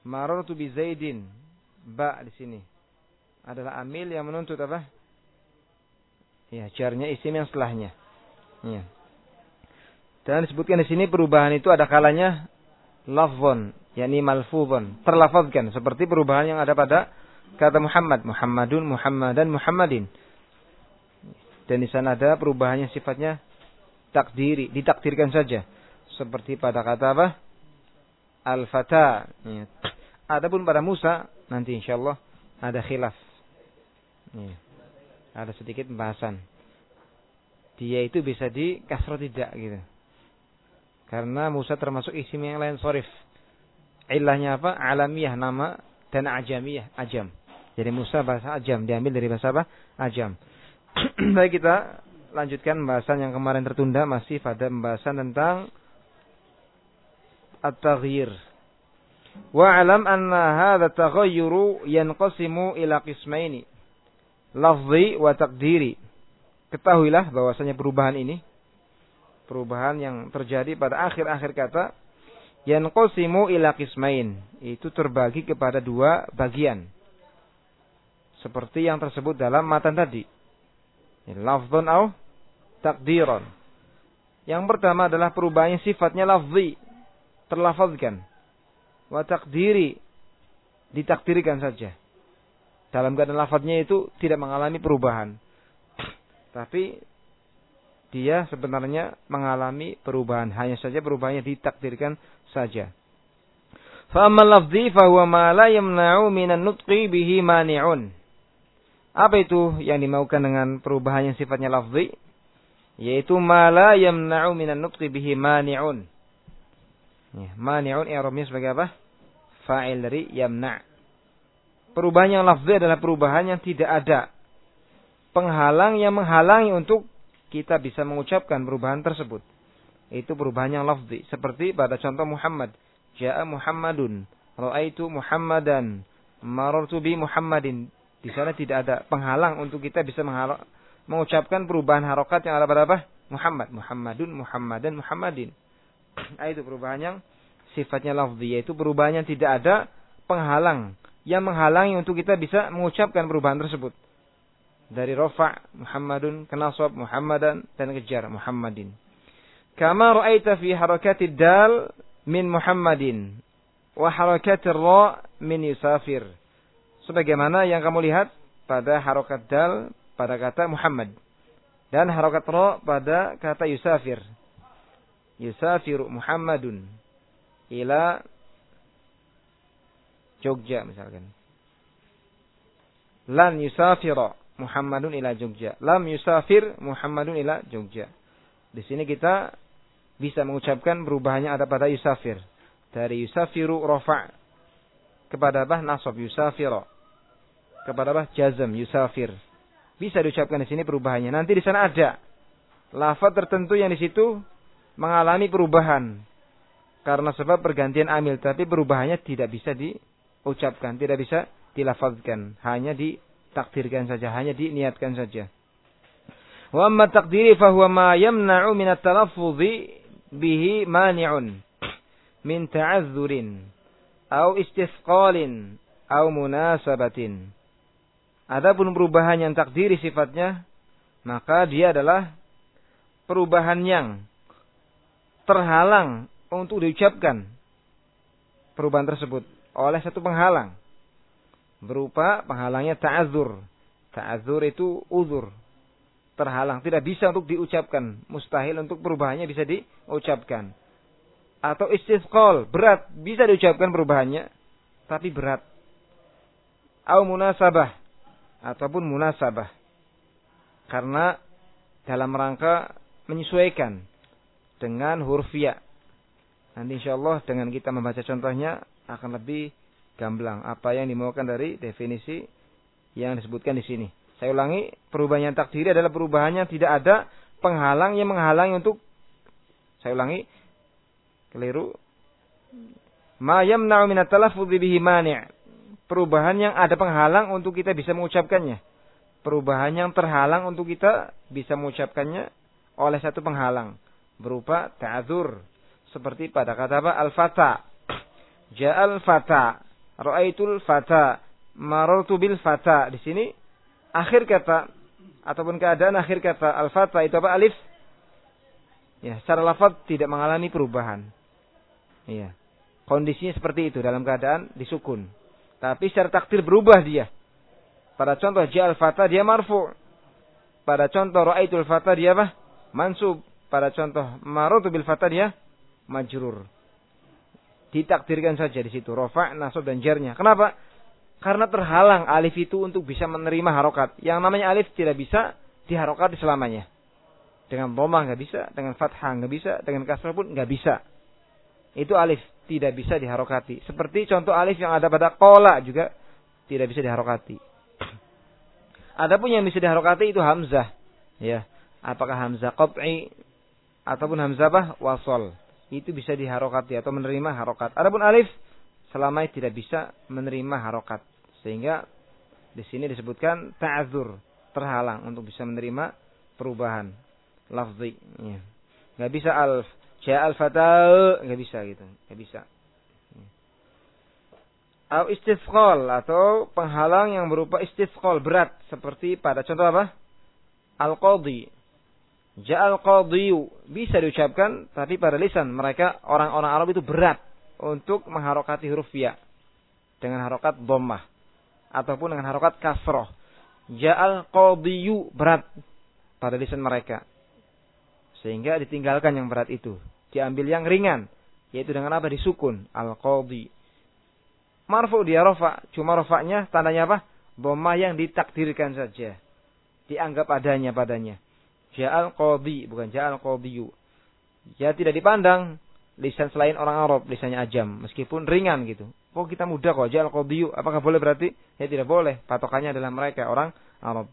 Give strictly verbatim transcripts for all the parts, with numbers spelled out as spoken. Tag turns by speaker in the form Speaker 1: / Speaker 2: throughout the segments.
Speaker 1: Marartu bi Zaidin. Ba di sini adalah amil yang menuntut apa? Ya, jarnya isim yang setelahnya. Ya. Dan disebutkan di sini perubahan itu ada kalanya lafzon, yakni malfuzon, terlafazkan seperti perubahan yang ada pada kata Muhammad, Muhammadun, Muhammadan, Muhammadin. Dan di sana ada perubahan yang sifatnya takdiri, ditakdirkan saja. Seperti pada kata apa? Al-Fata. Ya. Adapun pada Musa nanti insyaallah ada khilaf. Ya. Ada sedikit pembahasan. Dia itu bisa di kasroh tidak gitu. Karena Musa termasuk isim yang lain sorif. Ilahnya apa? Alamiyah nama dan ajamiyah, ajam. Jadi Musa bahasa ajam, diambil dari bahasa apa? Ajam. Baik, kita lanjutkan pembahasan yang kemarin tertunda, masih pada pembahasan tentang at-taghyir. Wa alam anna hadha taghayyuru yanqasimu ila qismaini. Lafzi wa taqdiri. Ketahuilah bahwasanya perubahan ini, perubahan yang terjadi pada akhir-akhir kata, yanqasimu ila qismain, itu terbagi kepada dua bagian. Seperti yang tersebut dalam matan tadi. Lafzun au takdiron. Yang pertama adalah perubahan yang sifatnya lafzi, terlafazkan. Wa takdiri, ditakdirkan saja. Dalam keadaan lafaznya itu tidak mengalami perubahan. Tapi dia sebenarnya mengalami perubahan. Hanya saja perubahannya ditakdirkan saja. Fa ammal lafzi fa huwa ma la yamna'u minan nutqi bihi mani'un. Apa itu yang dimaukan dengan perubahan yang sifatnya lafzi? Yaitu ma la yamna'u minan nutqi bihi mani'un. Ya, mani'un i'rabnya sebagai apa? Fa'il dari yamna'. Perubahan yang lafzi adalah perubahan yang tidak ada penghalang yang menghalangi untuk kita bisa mengucapkan perubahan tersebut. Itu perubahan yang lafzi. Seperti pada contoh Muhammad. Ja'a Muhammadun. Ra'aitu Muhammadan. Marartu bi Muhammadin. Di sana tidak ada penghalang untuk kita bisa mengucapkan perubahan harokat yang ada pada apa? Muhammad. Muhammadun, Muhammadan, Muhammadin. Itu perubahan yang sifatnya lafzi. Yaitu perubahan yang tidak ada penghalang yang menghalangi untuk kita bisa mengucapkan perubahan tersebut. Dari rofa' Muhammadun, ke nasab Muhammadan, dan kejar Muhammadin. Kama ra'aita fi harakatid dal min Muhammadin wa harakatir ra min yusafir. Sebagaimana yang kamu lihat pada harokat dal pada kata Muhammad dan harokat ra pada kata yusafir. Yusafiru Muhammadun ila Jogja misalkan. Lan yusafira Muhammadun ila Jogja. Lam yusafir Muhammadun ila Jogja. Di sini kita bisa mengucapkan perubahannya ada pada yusafir. Dari yusafiru rofa' kepada apa? Nasab yusafira. Kepada apa? Jazm yusafir. Bisa diucapkan di sini perubahannya. Nanti di sana ada lafaz tertentu yang di situ mengalami perubahan karena sebab pergantian amil, tapi perubahannya tidak bisa diucapkan, tidak bisa dilafazkan, hanya ditakdirkan saja, hanya diniatkan saja. Wa amma taqdiri fa huwa ma yamna'u min at-talaffuzi bihi mani'un min ta'azzurin aw istisqalin aw munasabatin. Adapun perubahan yang takdiri sifatnya, maka dia adalah perubahan yang terhalang untuk diucapkan perubahan tersebut oleh satu penghalang. Berupa penghalangnya ta'adzur. Ta'adzur itu uzur. Terhalang. Tidak bisa untuk diucapkan. Mustahil untuk perubahannya bisa diucapkan. Atau istisqal. Berat. Bisa diucapkan perubahannya. Tapi berat. Au munasabah. Ataupun munasabah. Karena dalam rangka menyesuaikan dengan huruf ya. Nanti insyaallah dengan kita membaca contohnya akan lebih gamblang apa yang dimaukan dari definisi yang disebutkan di sini. Saya ulangi, perubahan yang takdiri adalah perubahan yang tidak ada penghalang yang menghalangi untuk, saya ulangi, keliru. Ma yamna'u min at-talaffudzi bihi mani'. Perubahan yang ada penghalang untuk kita bisa mengucapkannya. Perubahan yang terhalang untuk kita bisa mengucapkannya oleh satu penghalang. Berupa ta'adzur. Seperti pada kata apa? Al-fata. Ja'al fata. Ra'aitul fata, marartu bil fata. Di sini akhir kata ataupun keadaan akhir kata al-fata itu apa? Alif. Ya, secara lafaz tidak mengalami perubahan. Iya. Kondisinya seperti itu dalam keadaan disukun. Tapi secara takdir berubah dia. Pada contoh ja'al fata dia marfu'. Pada contoh ra'aitul fata dia apa? Mansub. Pada contoh marartu bil fata dia majrur. Ditakdirkan saja di situ rafa', nasab dan jarnya. Kenapa? Karena terhalang alif itu untuk bisa menerima harokat. Yang namanya alif tidak bisa diharokati selamanya. Dengan dhammah nggak bisa, dengan fathah nggak bisa, dengan kasrah pun nggak bisa. Itu alif tidak bisa diharokati. Seperti contoh alif yang ada pada qala juga tidak bisa diharokati. Adapun yang bisa diharokati itu hamzah, ya. Apakah hamzah qat'i ataupun hamzah apa? Wasal. Itu bisa diharokati atau menerima harokat. Adapun alif selama tidak bisa menerima harokat. Sehingga di sini disebutkan ta'adzur, terhalang untuk bisa menerima perubahan lafzi. Ya. Nggak bisa alf, ja'al fata, nggak bisa gitu, nggak bisa. Al istisqal atau penghalang yang berupa istisqal berat seperti pada contoh apa? Al-qadhi. Ja'al qadhiyu bisa diucapkan tapi pada lisan mereka orang-orang Arab itu berat untuk mengharokati huruf ya dengan harokat dhammah ataupun dengan harokat kasroh. Ja'al qadhiyu berat pada lisan mereka. Sehingga ditinggalkan yang berat itu. Diambil yang ringan. Yaitu dengan apa? Disukun. Al-qadhi. Marfu dia rofa. Cuma rofanya tandanya apa? Dhammah yang ditakdirkan saja. Dianggap adanya padanya. Ja'al qadhi. Bukan ja'al qadhiyu. Ya tidak dipandang. Lisan selain orang Arab. Lisannya ajam. Meskipun ringan gitu. Oh kita mudah kok. Ja'al qadhiyu. Apakah boleh berarti? Ya tidak boleh. Patokannya adalah mereka. Orang Arab.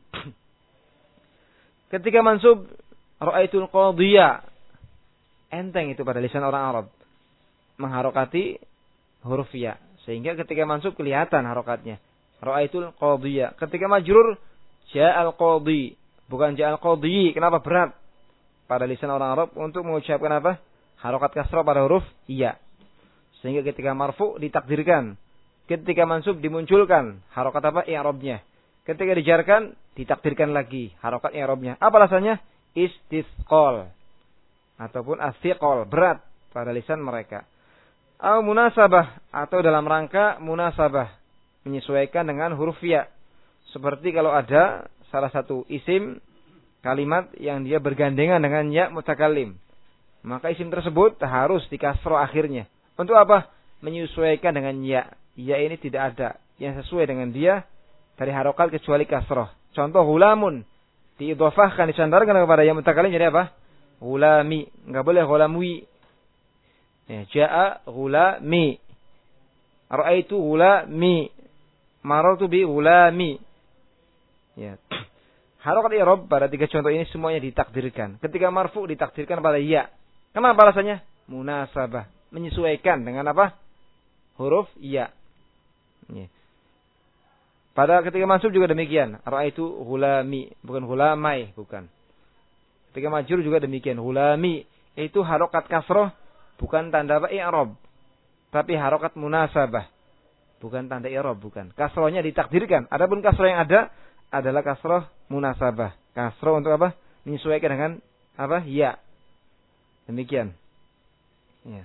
Speaker 1: Ketika mansub. Ra'aitul qadhiya. Enteng itu pada lisan orang Arab. Mengharokati huruf ya. Sehingga ketika mansub kelihatan harokatnya. Ra'aitul qadhiya. Ketika majrur. Ja'al qadhi. Bukan ja'al qadhi. Kenapa berat? Pada lisan orang Arab. Untuk mengucapkan apa? Harokat kasrah pada huruf iya. Sehingga ketika marfu ditakdirkan. Ketika mansub dimunculkan. Harokat apa? I'rabnya. Ketika dijarkan. Ditakdirkan lagi. Harokat i'rabnya. Apa alasannya? Istisqal ataupun astiqal berat pada lisan mereka. Atau munasabah atau dalam rangka munasabah menyesuaikan dengan huruf ya. Seperti kalau ada salah satu isim kalimat yang dia bergandengan dengan ya mutakallim, maka isim tersebut harus dikasroh akhirnya. Untuk apa? Menyesuaikan dengan ya. Ya ini tidak ada yang sesuai dengan dia dari harokat kecuali kasroh. Contoh hulamun. Diidhafahkan, disandarkan kepada yang mutakallim jadi apa? Gulami. Enggak boleh gulamwi. Ya, ja'a gulami. Ra'aitu gulami. Marartu bi gulami. Ya. Harokat i'rab pada tiga contoh ini semuanya ditakdirkan. Ketika marfu ditakdirkan pada ya. Kenapa alasannya? Munasabah. Menyesuaikan dengan apa? Huruf ya. Ya. Pada ketika mansub juga demikian. Ra'aitu gulami. Bukan gulamai. Bukan. Ketika majrur juga demikian. Gulami. Itu harokat kasroh. Bukan tanda apa? I'rab. Tapi harokat munasabah. Bukan tanda i'rab. Bukan. Kasrohnya ditakdirkan. Adapun kasroh yang ada. Adalah kasroh munasabah. Kasroh untuk apa? Menyesuaikan dengan apa? Ya. Demikian. Ya.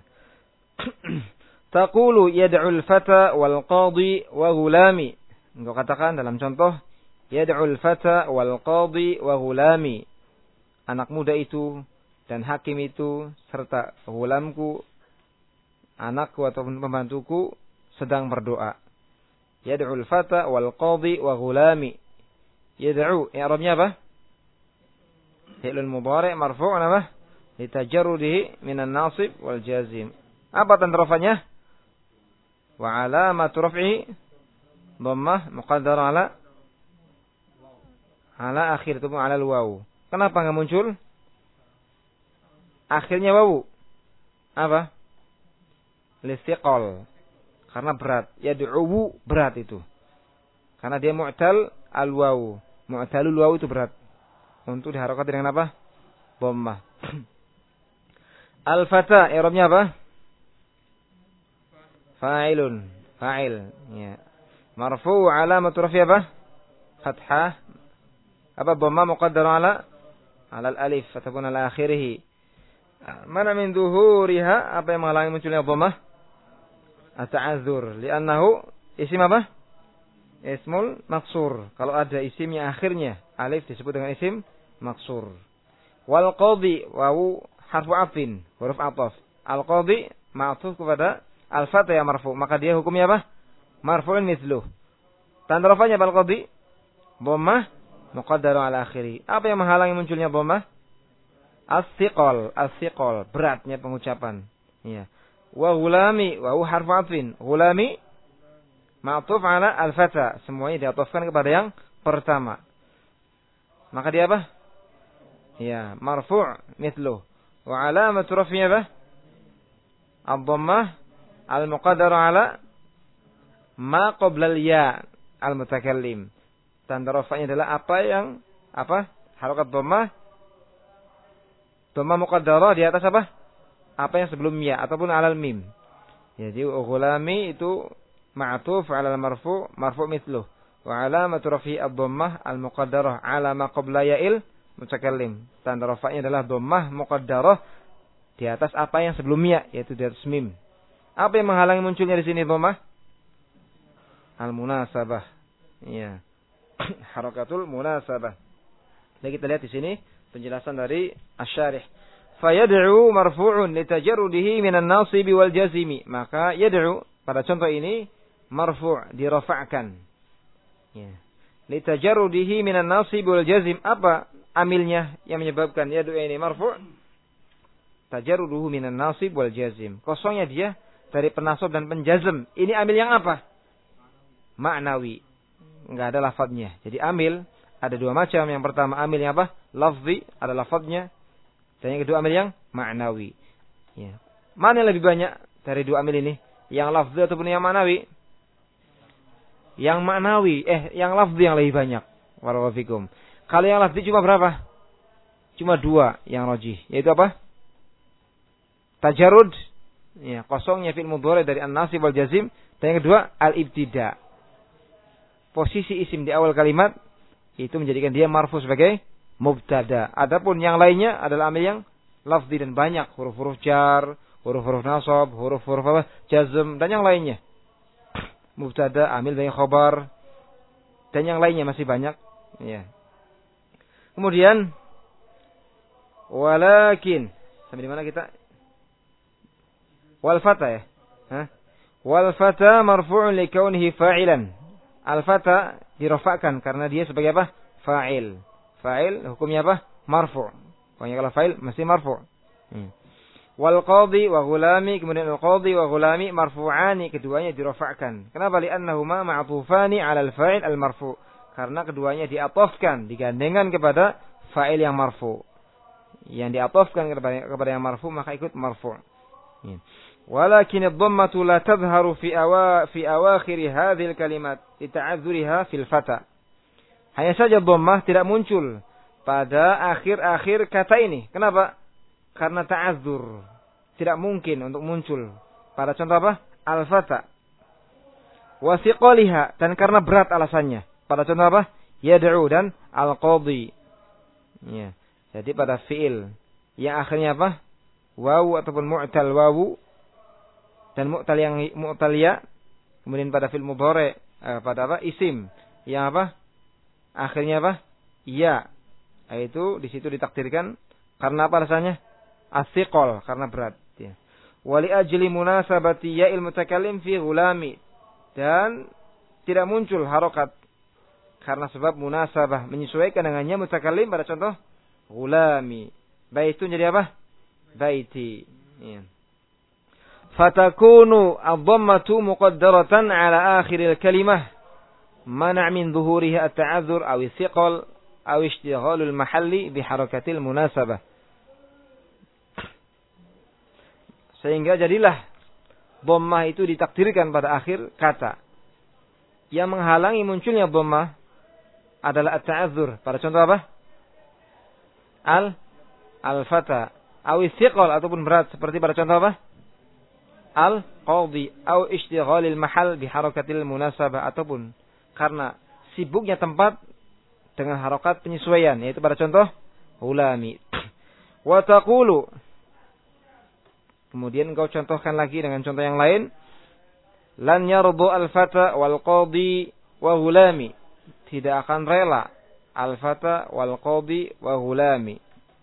Speaker 1: Taqulu yad'ul fata wal qadhi wa gulami. Engkau katakan dalam contoh. Yad'ul fata wal qadhi wa gulami. Anak muda itu dan hakim itu serta gulamku, anakku ataupun pembantuku sedang berdoa. Yad'ul fata wal qadhi wa gulami. Yad'u, i'rabnya apa? Fi'lul mudhari' marfu' apa? Litajarrudihi minan nasib wal jazim. Apa tanda rafanya? Wa alamatu raf'i dhammah muqaddara ala ala akhir itu ala al-waw. Kenapa enggak muncul? Akhirnya wawu. Apa? Listiqal. Karena berat. Yad'u berat itu. Karena dia mu'tal al-waw. Mu'talul waw itu berat. Untuk diharokati dengan apa? Dhammah. Al-fata i'rabnya apa? Fa'ilun. Fa'il. Ya. Marfu alamat rafi apa? Fathah. Apa dhamma muqaddar ala ala al-alif ataupun ala akhirih. Mana min zuhuriha, apa yang menghalangi munculnya dhammah? At-ta'adzur, li'annahu isim apa? Ismul maksur. Kalau ada isim yang akhirnya alif disebut dengan isim maksur. Wal qadhi wawu harfu atfin, huruf ataf. Al qadhi ma'tuf kepada al fatha yang marfu, maka dia hukumnya apa? Marfu'un mithluh. Tanda rafanya al qadhi dhammah muqaddaru ala akhiri. Apa yang menghalangi munculnya dhammah? As-siqal, as-siqal, beratnya pengucapan. Ya. Wa ghulami wa huwa harfu atfin. Ghulami ma'tuf ala al-fatha. Semuanya diatofkan kepada yang pertama. Maka dia apa? Ya, marfu' mithluh. Wa alamat raf'ihi apa? Ad-dhammah al-muqaddar ala ma qabla al-ya al-mutakallim. Tanda rafa'nya adalah apa yang apa? Harakat dhammah. Dhammah muqaddarah di atas apa? Apa yang sebelum ya ataupun alal mim. Jadi ghulami itu ma'tuf 'ala al-marfu' marfu' mithluh. Wa 'alamatu raf'i ad-dhammah al-muqaddarah 'ala ma qabla ya'il mutakallim. Tanda rafa'nya adalah dhammah muqaddarah di atas apa yang sebelumnya, yaitu di atas mim. Apa yang menghalangi munculnya di sini dhammah? Al-munasabah. Iya. Harakatul munasabah. Jadi kita lihat di sini penjelasan dari asy-syarih. Fayad'u marfu'un litajarrudihi minan nasibi wal jazimi. Maka yad'u pada contoh ini marfu' dirafa'kan. Ya. Litajarrudihi minan nasibi wal jazim. Apa amilnya yang menyebabkan yad'u ini marfu'? Tajarruduhu minan nasib wal jazim. Kosongnya dia dari penasab dan penjazm. Ini amil yang apa? Ma'nawi. Enggak ada lafadznya. Jadi amil ada dua macam. Yang pertama amil yang apa? Lafzi, ada lafadznya. Dan yang kedua amil yang ma'nawi. Ya. Mana yang lebih banyak dari dua amil ini? Yang lafzi ataupun yang ma'nawi? Yang ma'nawi. Eh, yang lafzi yang lebih banyak. Warawafikum. Kalau yang lafzi cuma berapa? Cuma dua yang rajih. Yaitu apa? Tajarud. Ya, kosongnya fi'il mudhari dari an-nasib wal jazim. Dan yang kedua al-ibtida. Posisi isim di awal kalimat itu menjadikan dia marfu sebagai mubtada. Adapun yang lainnya adalah amil yang lafzi dan banyak, huruf-huruf jar, huruf-huruf nasab, huruf-huruf apa? Jazm dan yang lainnya. Mubtada, amil dan khabar dan yang lainnya masih banyak, ya. Kemudian walakin sampai di mana kita? Wal fata ya. Hah? Wal fata marfu'un li kaunihi fa'ilan. Al-fata dirafa'kan karena dia sebagai apa? Fa'il. Fa'il hukumnya apa? Marfu'. Pokoknya kalau fa'il mesti marfu'. Hmm. Wal qadhi wa ghulami, kemudian al-qadhi wa ghulami marfu'ani, keduanya dirafa'kan. Kenapa? Li'annahuma ma'tufani 'ala al-fa'il al-marfu'. Karena keduanya diatofkan, digandengkan kepada fa'il yang marfu'. Yang diatofkan kepada, kepada yang marfu' maka ikut marfu'. Hmm. Walakin ad-dhammatu la tadhharu fi awa fi awakhir hadhil kalimat lita'adzuriha fil fata. Hanya saja dhammah tidak muncul pada akhir-akhir kata ini. Kenapa? Karena ta'adzur. Tidak mungkin untuk muncul pada contoh apa? Al-fata. Wa thiqaliha, dan karena berat alasannya. Pada contoh apa? Yad'u dan al-qadhi. Ya. Jadi pada fi'il yang akhirnya apa? Wawu ataupun mu'tal wawu dan mu'tal yang mu'tal ya, kemudian pada fi'il mudhari eh, pada apa? Isim yang apa? Akhirnya apa? Ya. Itu di situ ditakdirkan karena apa alasannya? As-siqal, karena berat, ya. Wa li ajli munasabati ya'il mutakallim fi ghulami, dan tidak muncul harokat karena sebab munasabah, menyesuaikan dengannya mutakallim pada contoh ghulami. Baitun jadi apa? Baiti, ya. Fatakunu ad-dhammatu muqaddaratan ala akhiril kalimah mana' min dhuhuriha at-ta'adzur aw as-siqal aw ishtighalul mahalli bi harakatil munasabah. Sehingga jadilah dhammah itu ditakdirkan pada akhir kata. Yang menghalangi munculnya dhammah adalah at-ta'adzur. Pada contoh apa? Al al-fata aw as-siqal ataupun berat, seperti pada contoh apa? al-qadhi au ishtighalil mahal bi harakatil munasabah, ataupun karena sibuknya tempat dengan harokat penyesuaian, yaitu pada contoh hulami. Wa taqulu, kemudian engkau contohkan lagi dengan contoh yang lain, lan yardu al-fata wal qadhi wa hulami, tidak akan rela al-fata wal qadhi wa hulami.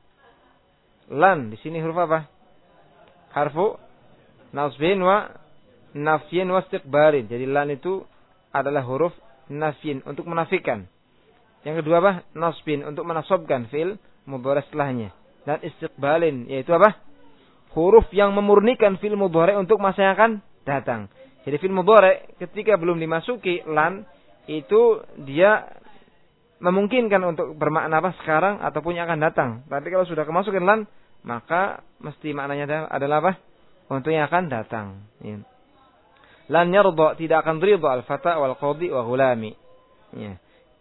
Speaker 1: Lan di sini huruf apa? Harfu nasbin wa nafyin wa istiqbalin. Jadi lan itu adalah huruf nafyin untuk menafikan. Yang kedua apa? Nasbin untuk menasabkan fi'il mudhari setelahnya. Dan istiqbalin yaitu apa? Huruf yang memurnikan fi'il mudhari untuk masa yang akan datang. Jadi fi'il mudhari ketika belum dimasuki lan itu dia memungkinkan untuk bermakna apa sekarang ataupun yang akan datang. Tapi kalau sudah kemasukin lan, maka mesti maknanya adalah apa? Untuk yang akan datang. Ya. Lan yarda, tidak akan ridha al-fata wal qadhi wa ghulami. Ya.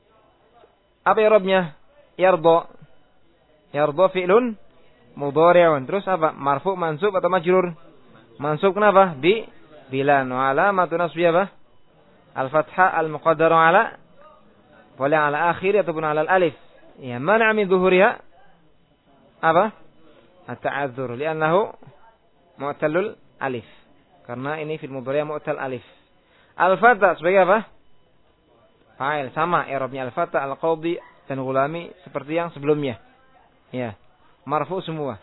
Speaker 1: Apa i'rabnya? Yarda. Yarda fi'lun mudhari'un. Terus apa? Marfu, mansub atau majrur? Mansub kenapa? Bi bilan. Wa alamatu nasbi apa? Al-fathah al-muqaddaru ala boleh ala akhir ataupun ala alif. Ya, mana min zuhuriha? Apa? At-ta'adzur, li'annahu mu'tallul alif. Karena ini fil mudhari' mu'tal alif. Al-fata sebagai apa? Fa'il, sama i'rabnya al-fata, al-qadhi dan ghulami seperti yang sebelumnya. Ya, marfu semua.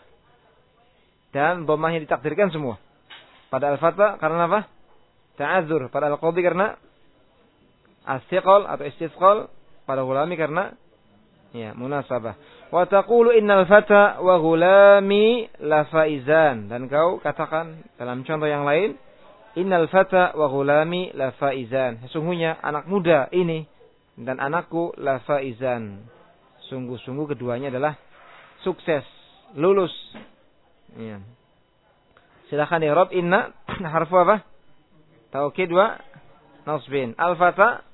Speaker 1: Dan dhammahnya ditakdirkan semua. Pada al-fata karena apa? Ta'adzur, pada al-qadhi karena as-siqal atau istithqal, pada ghulami karena ya munasabah. Wa taqulu innal fata wa ghulami la faizan, dan kau katakan dalam contoh yang lain, innal fata wa ghulami la faizan, sesungguhnya anak muda ini dan anakku la faizan, sungguh-sungguh keduanya adalah sukses, lulus. Ya. Silakan i'rab inna harfu apa? Taukid wa nasbin. Al fata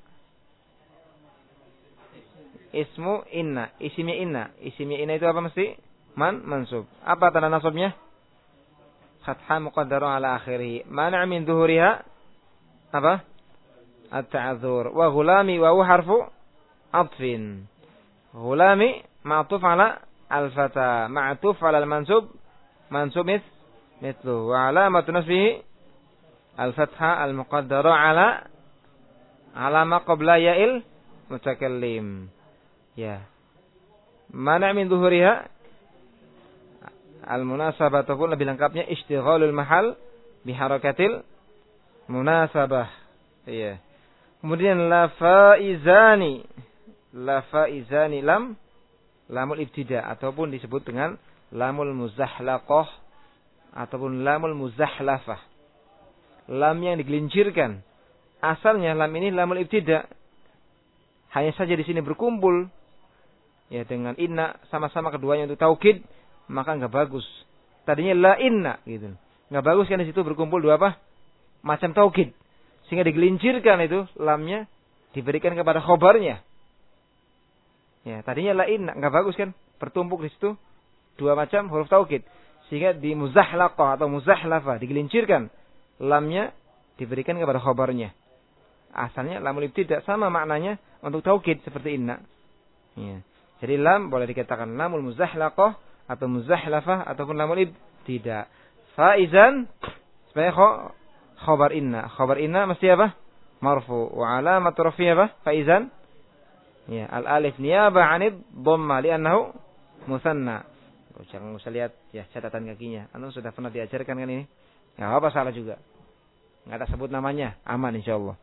Speaker 1: ismu inna, isimnya inna. Isimnya inna itu apa mesti? Man, mansub. Apa tanda nasabnya? Fathah muqaddarun ala akhirih. Mana' min zuhuriha? Apa? At-ta'adzur. Wa ghulami wa harfu atfin. Ghulami ma'tuf ala al-fata. Ma'tuf ala al-mansub. Mansub mis mithlu. Wa alamatu nasbihi al-fathah al-muqaddaru ala alama qabla ya'il mutakallim. Ya. Mana' min zuhuriha al-munasabah, ataupun lebih lengkapnya istighalul mahal biharakatil munasabah. Iya. Kemudian la faizani. La faizani lam lamul ibtida ataupun disebut dengan lamul muzahlaqah ataupun lamul muzahlafah. Lam yang digelincirkan. Asalnya lam ini lamul ibtida. Hanya saja di sini berkumpul ya dengan inna, sama-sama keduanya untuk taukid, maka enggak bagus. Tadinya la inna gitu. Enggak bagus kan di situ berkumpul dua apa? Macam taukid. Sehingga digelincirkan itu lamnya diberikan kepada khobarnya. Ya, tadinya la inna, enggak bagus kan? Bertumpuk di situ dua macam huruf taukid. Sehingga di muzahlaqah atau muzahlafa digelincirkan, lamnya diberikan kepada khobarnya. Asalnya lamul ibtida, sama maknanya untuk taukid seperti inna. Ya. Jadi lam boleh dikatakan lamul muzahlaqah atau muzahlafah ataupun lamul ibtida. Faizan sebagai khabar inna. Khabar inna mesti apa? Marfu. Wa alamat rafi'ah apa? Faizan. Ya, al alif niyabah 'anid dhamma li'annahu musanna. Oh, jangan usah lihat ya catatan kakinya. Anda sudah pernah diajarkan kan ini? Enggak apa salah juga. Enggak ada sebut namanya, aman insyaallah.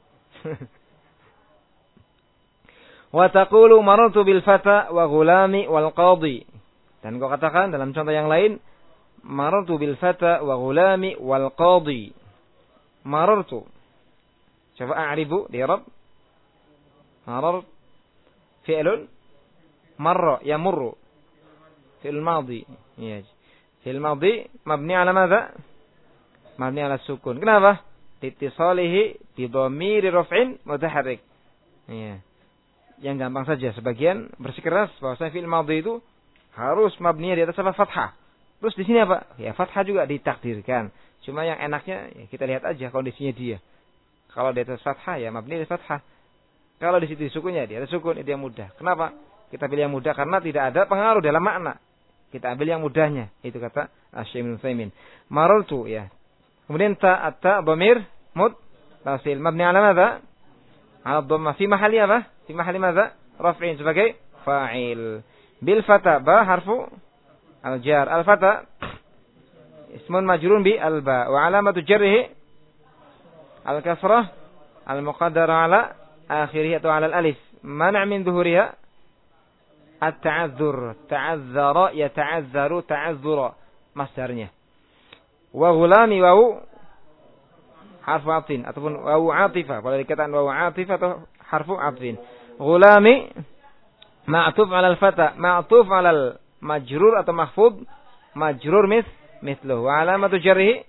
Speaker 1: Wa taqulu marartu bil fata wa ghulami wal qadhi. Dan kau katakan dalam contoh yang lain, marartu bil fata wa ghulami wal qadhi. Marartu. Coba a'ribu di Arab. Marar fi'lun marra yamurru. Fi'l madhi. Ya. Fi'l madhi mabni ala madza? Mabni ala sukun. Kenapa? Litisalihi bi dhamiri raf'in mutaharrik. Ya. Yang gampang saja, sebagian bersikeras bahwasanya fi'il madhi itu harus mabninya di atas apa? Fathah. Terus di sini apa? Ya fathah juga ditakdirkan Cuma yang enaknya ya kita lihat aja kondisinya dia. Kalau dia atas fathah ya mabni atas fathah. Kalau di situ sukunnya dia ada sukun itu yang mudah. Kenapa? Kita pilih yang mudah karena tidak ada pengaruh dalam makna. Kita ambil yang mudahnya. Itu kata Asy-Syaikh Ibnu Utsaimin. Marartu ya. Kemudian ta atta dhamir muttasil mabni ala madza? Ala dhamma fi mahalli apa? Fi mahalli madza? Raf'in sebagai fa'il. Bil fata ba harfu al-jar. Al-fata ismun majrun bi al-ba wa alamatu jarrihi al-kasrah al-muqaddara ala akhirih atau ala al-alif. Mana' min dhuhuriha at-ta'azzur. Ta'azzara yata'azzaru ta'azzura masdarnya. Wa ghulami wawu harfu atfin ataupun wawu atifah. Kalau dikatakan wawu atifah atau harfu atfin. Ghulami ma'tuf 'ala al-fata, ma'tuf 'ala al-majrur atau mahfud, majrur mis mithluhu. Wa alamatu jarrihi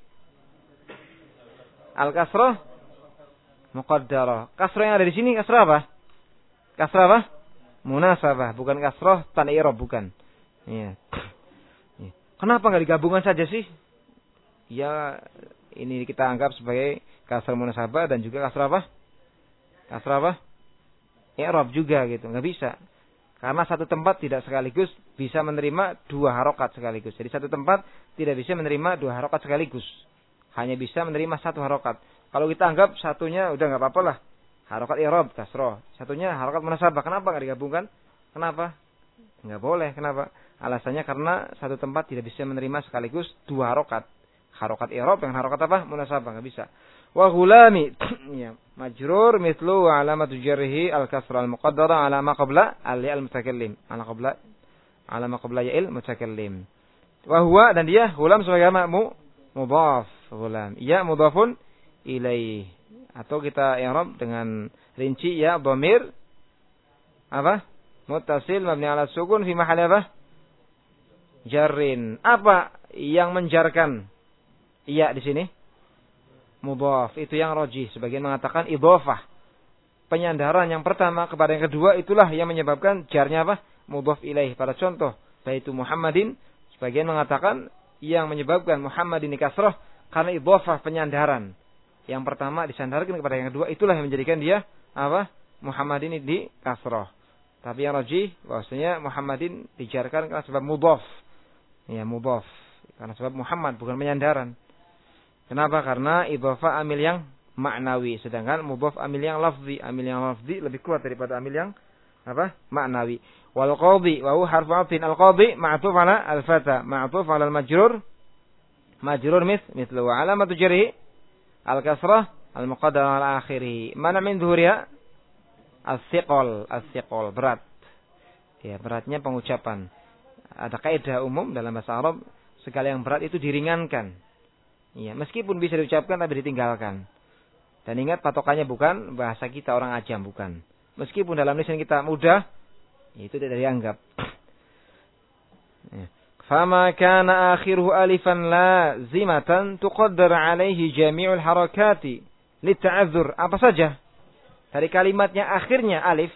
Speaker 1: al-kasrah muqaddarah. Kasrah yang ada di sini kasrah apa? Kasrah apa? Munasabah, bukan kasrah tan i'rab, bukan. Iya. Kenapa enggak digabungkan saja sih? Ya, ini kita anggap sebagai kasrah munasabah dan juga kasrah apa? Kasrah apa? I'rab juga gitu, enggak bisa. Karena satu tempat tidak sekaligus bisa menerima dua harokat sekaligus. Jadi satu tempat tidak bisa menerima dua harokat sekaligus. Hanya bisa menerima satu harokat. Kalau kita anggap satunya udah nggak apa-apa lah. Harokat i'rab, kasroh. Satunya harokat munasabah. Kenapa nggak digabungkan? Kenapa? Nggak boleh. Kenapa? Alasannya karena satu tempat tidak bisa menerima sekaligus dua harokat. Harokat i'rab dengan harokat apa? Munasabah. Nggak bisa. Wa ghulami ya majrur mithlu wa alamatu jarrihi al-kasra al-muqaddara ala ma qabla al-ya al-mutakallim ala qabla ala ma qabla ya'il mutakallim wa huwa dan dia ghulam sebagai mu mudhaf ghulam ya mudhafun ilaih atau kita i'rab dengan rinci ya dhamir apa muttasil mabni ala sukun fi mahalli apa jarrin. Apa yang menjarkan iya di sini? Mudhaf, itu yang rajih. Sebagian mengatakan idhofah. Penyandaran yang pertama kepada yang kedua itulah yang menyebabkan jarnya apa? Mudhaf ilaih. Pada contoh, baitu Muhammadin, sebagian mengatakan yang menyebabkan Muhammadin kasrah karena idhofah penyandaran. Yang pertama disandarkan kepada yang kedua, itulah yang menjadikan dia apa? Muhammadin di kasrah. Tapi yang rajih bahwasanya Muhammadin dijarkan karena sebab mudhaf. Ya, mudhaf. Karena sebab Muhammad bukan penyandaran. Kenapa? Karena idhofah amil yang maknawi, sedangkan mudhaf amil yang lafzi. Amil yang lafzi lebih kuat daripada amil yang apa? Maknawi. Wal qadhi wa huwa harfu 'atfin. Al qadhi ma'tuf 'ala al-fata, ma'tuf 'ala al-majrur, majrur mis mithlu wa 'alamatu jarhi al-kasrah al-muqaddara 'ala akhirih. Mana min dhuhuriha? As-siqal, as-siqal berat. Ya, beratnya pengucapan. Ada kaidah umum dalam bahasa Arab, segala yang berat itu diringankan. Ya, meskipun bisa diucapkan tapi ditinggalkan. Dan ingat patokannya bukan bahasa kita orang ajam, bukan. Meskipun dalam lisan kita mudah, itu tidak dianggap. Ya. Fama kana akhiruhu alifan lazimatan tuqaddar alaihi jami'ul harakati lita'adzur. Apa saja dari kalimatnya akhirnya alif,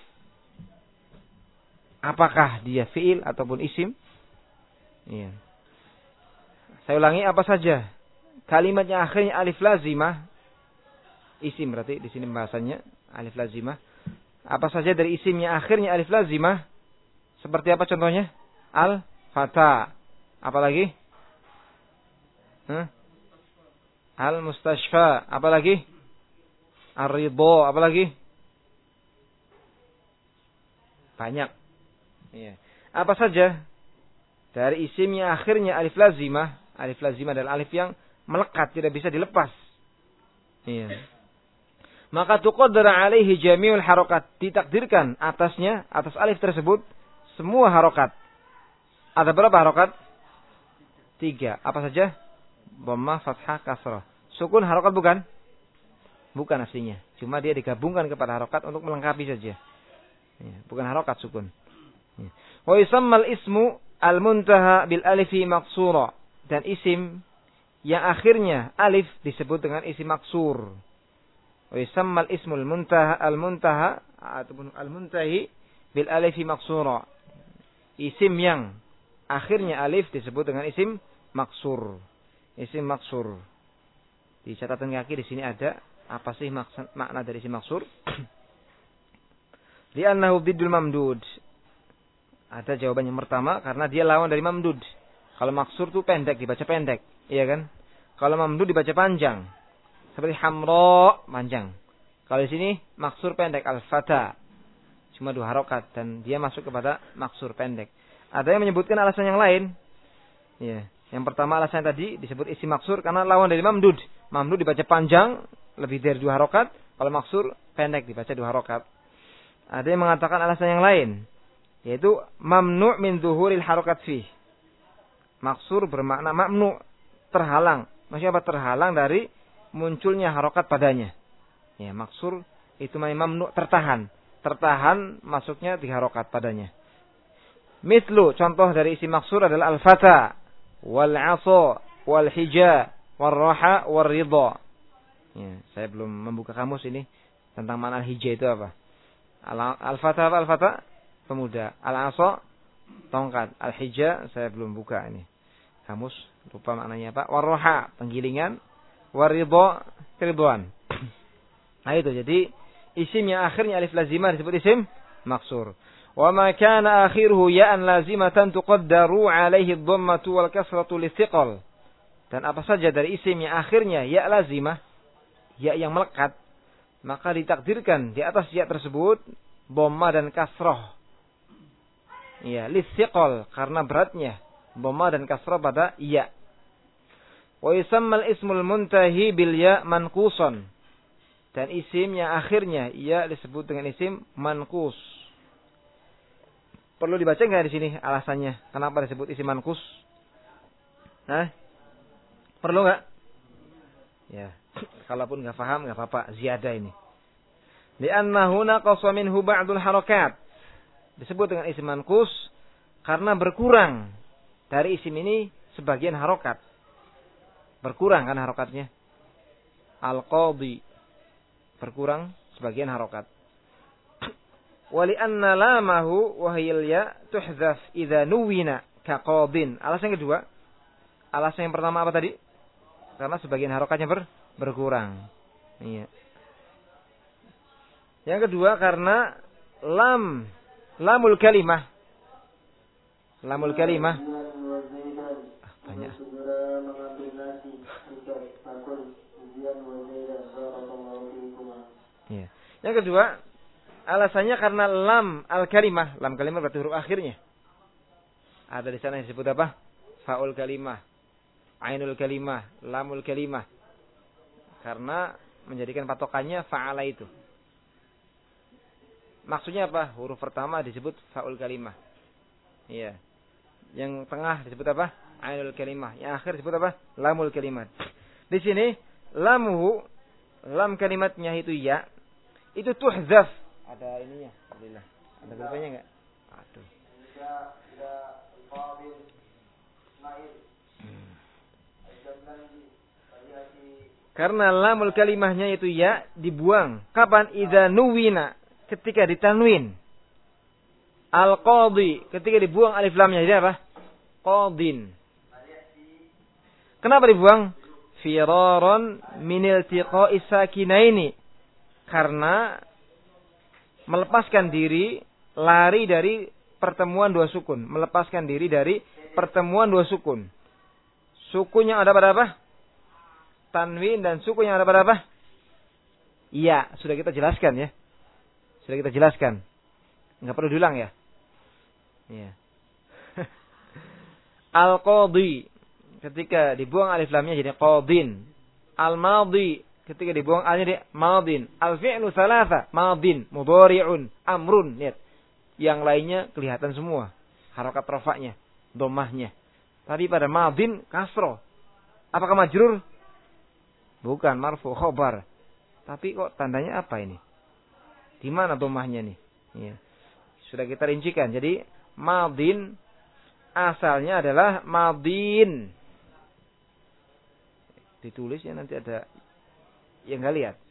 Speaker 1: apakah dia fi'il ataupun isim? Ya. Saya ulangi, apa saja kalimatnya akhirnya alif lazimah, isim berarti di sini bahasanya alif lazimah. Apa saja dari isimnya akhirnya alif lazimah? Seperti apa contohnya? Al-fata. Apalagi? Huh? Al-mustashfa. Apalagi? Ar-ridho. Apalagi? Banyak. Iya. Apa saja dari isimnya akhirnya alif lazimah? Alif lazimah adalah alif yang melekat, tidak bisa dilepas. Iya. Maka tuqaddar alaihi jami'ul harakat, ditakdirkan atasnya, atas alif tersebut semua harokat. Ada berapa harokat? Tiga. Apa saja? Dhammah, fathah, kasrah. Sukun harokat bukan? Bukan aslinya. Cuma dia digabungkan kepada harokat untuk melengkapi saja. Ya, bukan harokat sukun. Ya. Wa yusammal ismu al-muntaha bil alifi maqsura. Dan isim yang akhirnya alif disebut dengan isim maksur. Wa yusammal ismul muntaha al-muntaha ataupun al-muntahi bil alifi maksura. Isim yang akhirnya alif disebut dengan isim maksur. Isim maksur. Di catatan kaki di sini ada apa sih maksud, makna dari isim maksur? Li'annahu biddul mamdud. Ada jawaban yang pertama karena dia lawan dari mamdud. Kalau maksur itu pendek, dibaca pendek, iya kan? Kalau mamdud dibaca panjang. Seperti hamra, panjang. Kalau di sini maksur pendek, al-fata. Cuma dua harokat dan dia masuk kepada maksur pendek. Ada yang menyebutkan alasan yang lain. Ya, yang pertama alasan tadi disebut isim maksur karena lawan dari mamdud. Mamdud dibaca panjang, lebih dari dua harokat. Kalau maksur pendek dibaca dua harokat. Ada yang mengatakan alasan yang lain, yaitu mamnu' min zuhuril harokat fih. Maksur bermakna mamnu', terhalang. Maksudnya apa? Terhalang dari munculnya harokat padanya. Ya, maksur itu mamnu', tertahan. Tertahan masuknya di harokat padanya. Mislu, contoh dari isim maksur adalah al-fata, wal-'asa, wal-hija, wal-raha, wal-ridha. Ya, saya belum membuka kamus ini tentang makna hija itu apa. Al-fata apa? Al-fata pemuda. Al-'asa tongkat. Al-hija saya belum buka ini. Kamus lupa maknanya apa. War-raha penggilingan. War-ridha keriduan. Nah itu jadi isim yang akhirnya alif lazimah disebut isim maksur. Wa ma kana akhiruhu ya'an lazimatan tuqaddaru 'alaihi ad-dhammatu wal kasratu lithiqal. Dan apa saja dari isim yang akhirnya ya lazimah, ya yang melekat, maka ditakdirkan di atas ya tersebut dhamma dan kasrah. Ya, lithiqal karena beratnya dhamma dan kasrah pada ya. Wa yusammal ismul muntahi bil ya manqusan. Dan isim yang akhirnya ya disebut dengan isim manqus. Perlu dibaca enggak di sini alasannya kenapa disebut isim manqus? Hah? Perlu enggak? Ya, kalaupun enggak paham enggak apa-apa, ziyadah ini. Li'annahu naqasa minhu ba'dul harakat. Disebut dengan isim manqus karena berkurang dari isim ini sebagian harokat. Berkurang kan harokatnya. Al-qadhi. Berkurang sebagian harokat. Wali anna lamahu wahiyal ya tuhzaf idza nuwina kaqadin. Alasan kedua. Alasan yang pertama apa tadi? Karena sebagian harokatnya ber, berkurang. Iya. Yang kedua karena lam lamul kalimah. Lamul kalimah. Ah, banyak. Ya. Yang kedua, alasannya karena lam al-kalimah. Lam kalimah berarti huruf akhirnya. Ada di sana yang disebut apa? Faul kalimah, ainul kalimah, lamul kalimah. Karena menjadikan patokannya fa'ala itu. Maksudnya apa? Huruf pertama disebut faul kalimah. Iya. Yang tengah disebut apa? Ainul kalimah. Yang akhir disebut apa? Lamul kalimat. Di sini lamuhu, lam kalimatnya itu ya, itu tuhzaf. Ada ininya, alhamdulillah. Ada berapanya enggak? Aduh. Hmm. Karena lamul kalimahnya itu ya dibuang. Kapan? Idza nuwina, ketika ditanwin. Al-qadhi, ketika dibuang alif lamnya jadi apa? Qadin. Kenapa dibuang? Firaran min iltiqa'i sakinaini. Karena melepaskan diri, lari dari pertemuan dua sukun. Melepaskan diri dari pertemuan dua sukun. Sukun yang ada pada apa? Tanwin dan sukun yang ada pada apa? Iya, sudah kita jelaskan ya. Sudah kita jelaskan. Enggak perlu diulang ya. Iya. Al-qadhi, ketika dibuang alif lamnya jadi qadin. Al-madhi, ketika dibuang alif jadi madin. Al-fi'lu thalatha, madin, mudhari'un, amrun. Lihat. Yang lainnya kelihatan semua. Harakat rafa'nya, dhammahnya. Tapi pada madin kasroh. Apakah majrur? Bukan, marfu khobar. Tapi kok tandanya apa ini? Di mana dhammahnya nih? Ya. Sudah kita rincikan. Jadi madin asalnya adalah madin. Ditulis ya, nanti ada yang enggak lihat.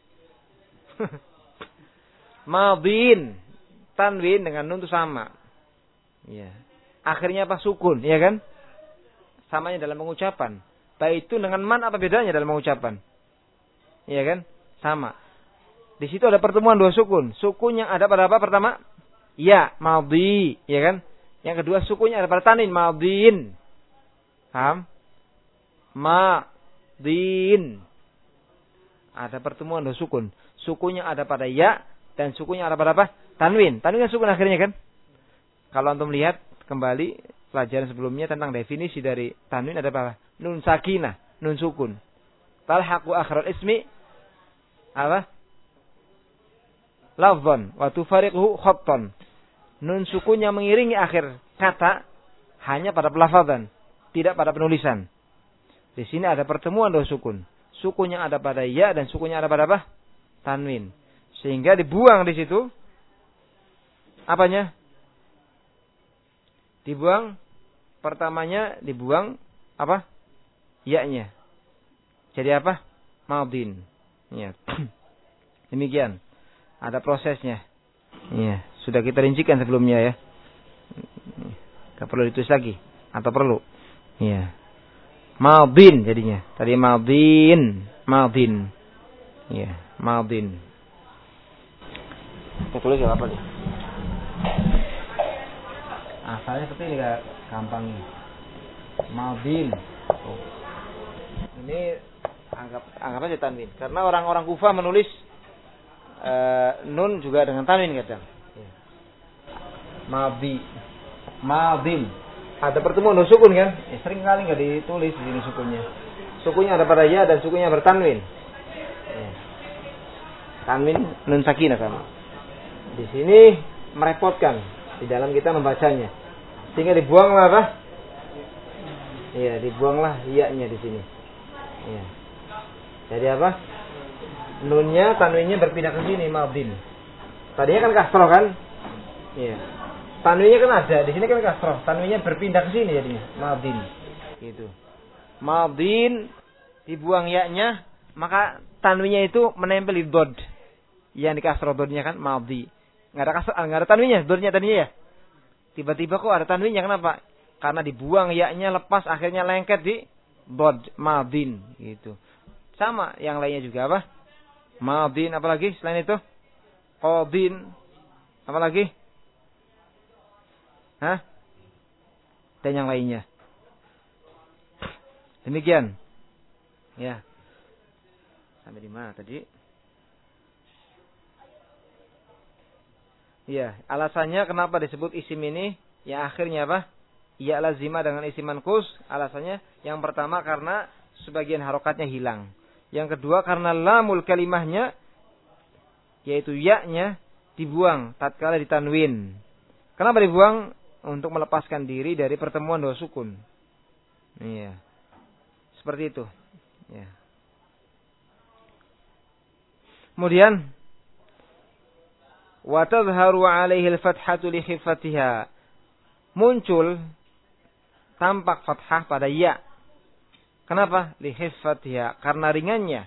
Speaker 1: Madin, tanwin dengan nun itu sama. Ya. Akhirnya apa? Sukun, ya kan? Samanya dalam pengucapan. Baik itu dengan man apa bedanya dalam pengucapan? Iya kan? Sama. Di situ ada pertemuan dua sukun. Sukun yang ada pada apa pertama? Ya, madhi, ya kan? Yang kedua sukunnya ada pada tanwin, madhin. Paham? Madhin. Ada pertemuan dua sukun. Sukunya ada pada ya dan sukunya ada pada apa? Tanwin. Tanwin kan sukun akhirnya kan? Kalau antum lihat kembali pelajaran sebelumnya tentang definisi dari tanwin ada apa? Nun sakinah, nun sukun. Talhaqu akhiral ismi apa? Lafzan wa tufariquhu khattan. Nun sukunnya mengiringi akhir kata hanya pada pelafazan, tidak pada penulisan. Di sini ada pertemuan dua sukun. Sukunya ada pada ya dan sukunya ada pada apa? Tanwin. Sehingga dibuang di situ apanya? Dibuang pertamanya dibuang apa? Ya-nya. Jadi apa? Madin. Ya. Demikian. Ada prosesnya. Ya, sudah kita rincikan sebelumnya ya. Enggak perlu ditulis lagi atau perlu? Ya. Madin jadinya. Tadi madin, madin. Ya, madin. Kita tulis apa nih? Asalnya seperti ini enggak gampang nih. Madin. Oh. Ini anggap anggap aja tanwin karena orang-orang Kufah menulis Uh, nun juga dengan tanwin kadang. Ya. Madhi, madin. Ada pertemuan dua sukun kan? Ya, sering kali nggak ditulis di sini sukunnya. Sukunya ada pada ya dan sukunya bertanwin. Ya. Tanwin nun sakinah sama. Di sini merepotkan di dalam kita membacanya. Sehingga dibuanglah apa? Iya, dibuanglah iya-nya di sini. Iya. Jadi apa? Nunnya, tanwinnya berpindah ke sini, madin. Tadinya kan kasroh kan? Iya. Tanwinnya kan ada, di sini kan kasroh. Tanwinnya berpindah ke sini jadinya, madin. Gitu. Madin dibuang ya-nya, maka tanwinnya itu menempel di dod. Yang di kasroh dodnya kan madhi. Enggak ada kasroh, enggak ada tanwinnya, dodnya tadinya ya. Tiba-tiba kok ada tanwinnya, kenapa? Karena dibuang ya-nya lepas akhirnya lengket di dod, madin gitu. Sama yang lainnya juga apa? Madin apalagi selain itu? Qadin apalagi? Hah? Dan yang lainnya. Demikian. Ya. Sampai di mana tadi? Ya, alasannya kenapa disebut isim ini yang akhirnya apa? Ya lazimah dengan isim manqus. Alasannya yang pertama karena sebagian harokatnya hilang. Yang kedua karena lamul kalimahnya yaitu ya-nya dibuang tatkala ditanwin. Kenapa dibuang? Untuk melepaskan diri dari pertemuan dua sukun. Iya. Seperti itu. Ya. Kemudian wa tadhharu 'alaihi al-fathatu li khiffatiha. Muncul tampak fathah pada ya. Kenapa? Li khiffatiha, karena ringannya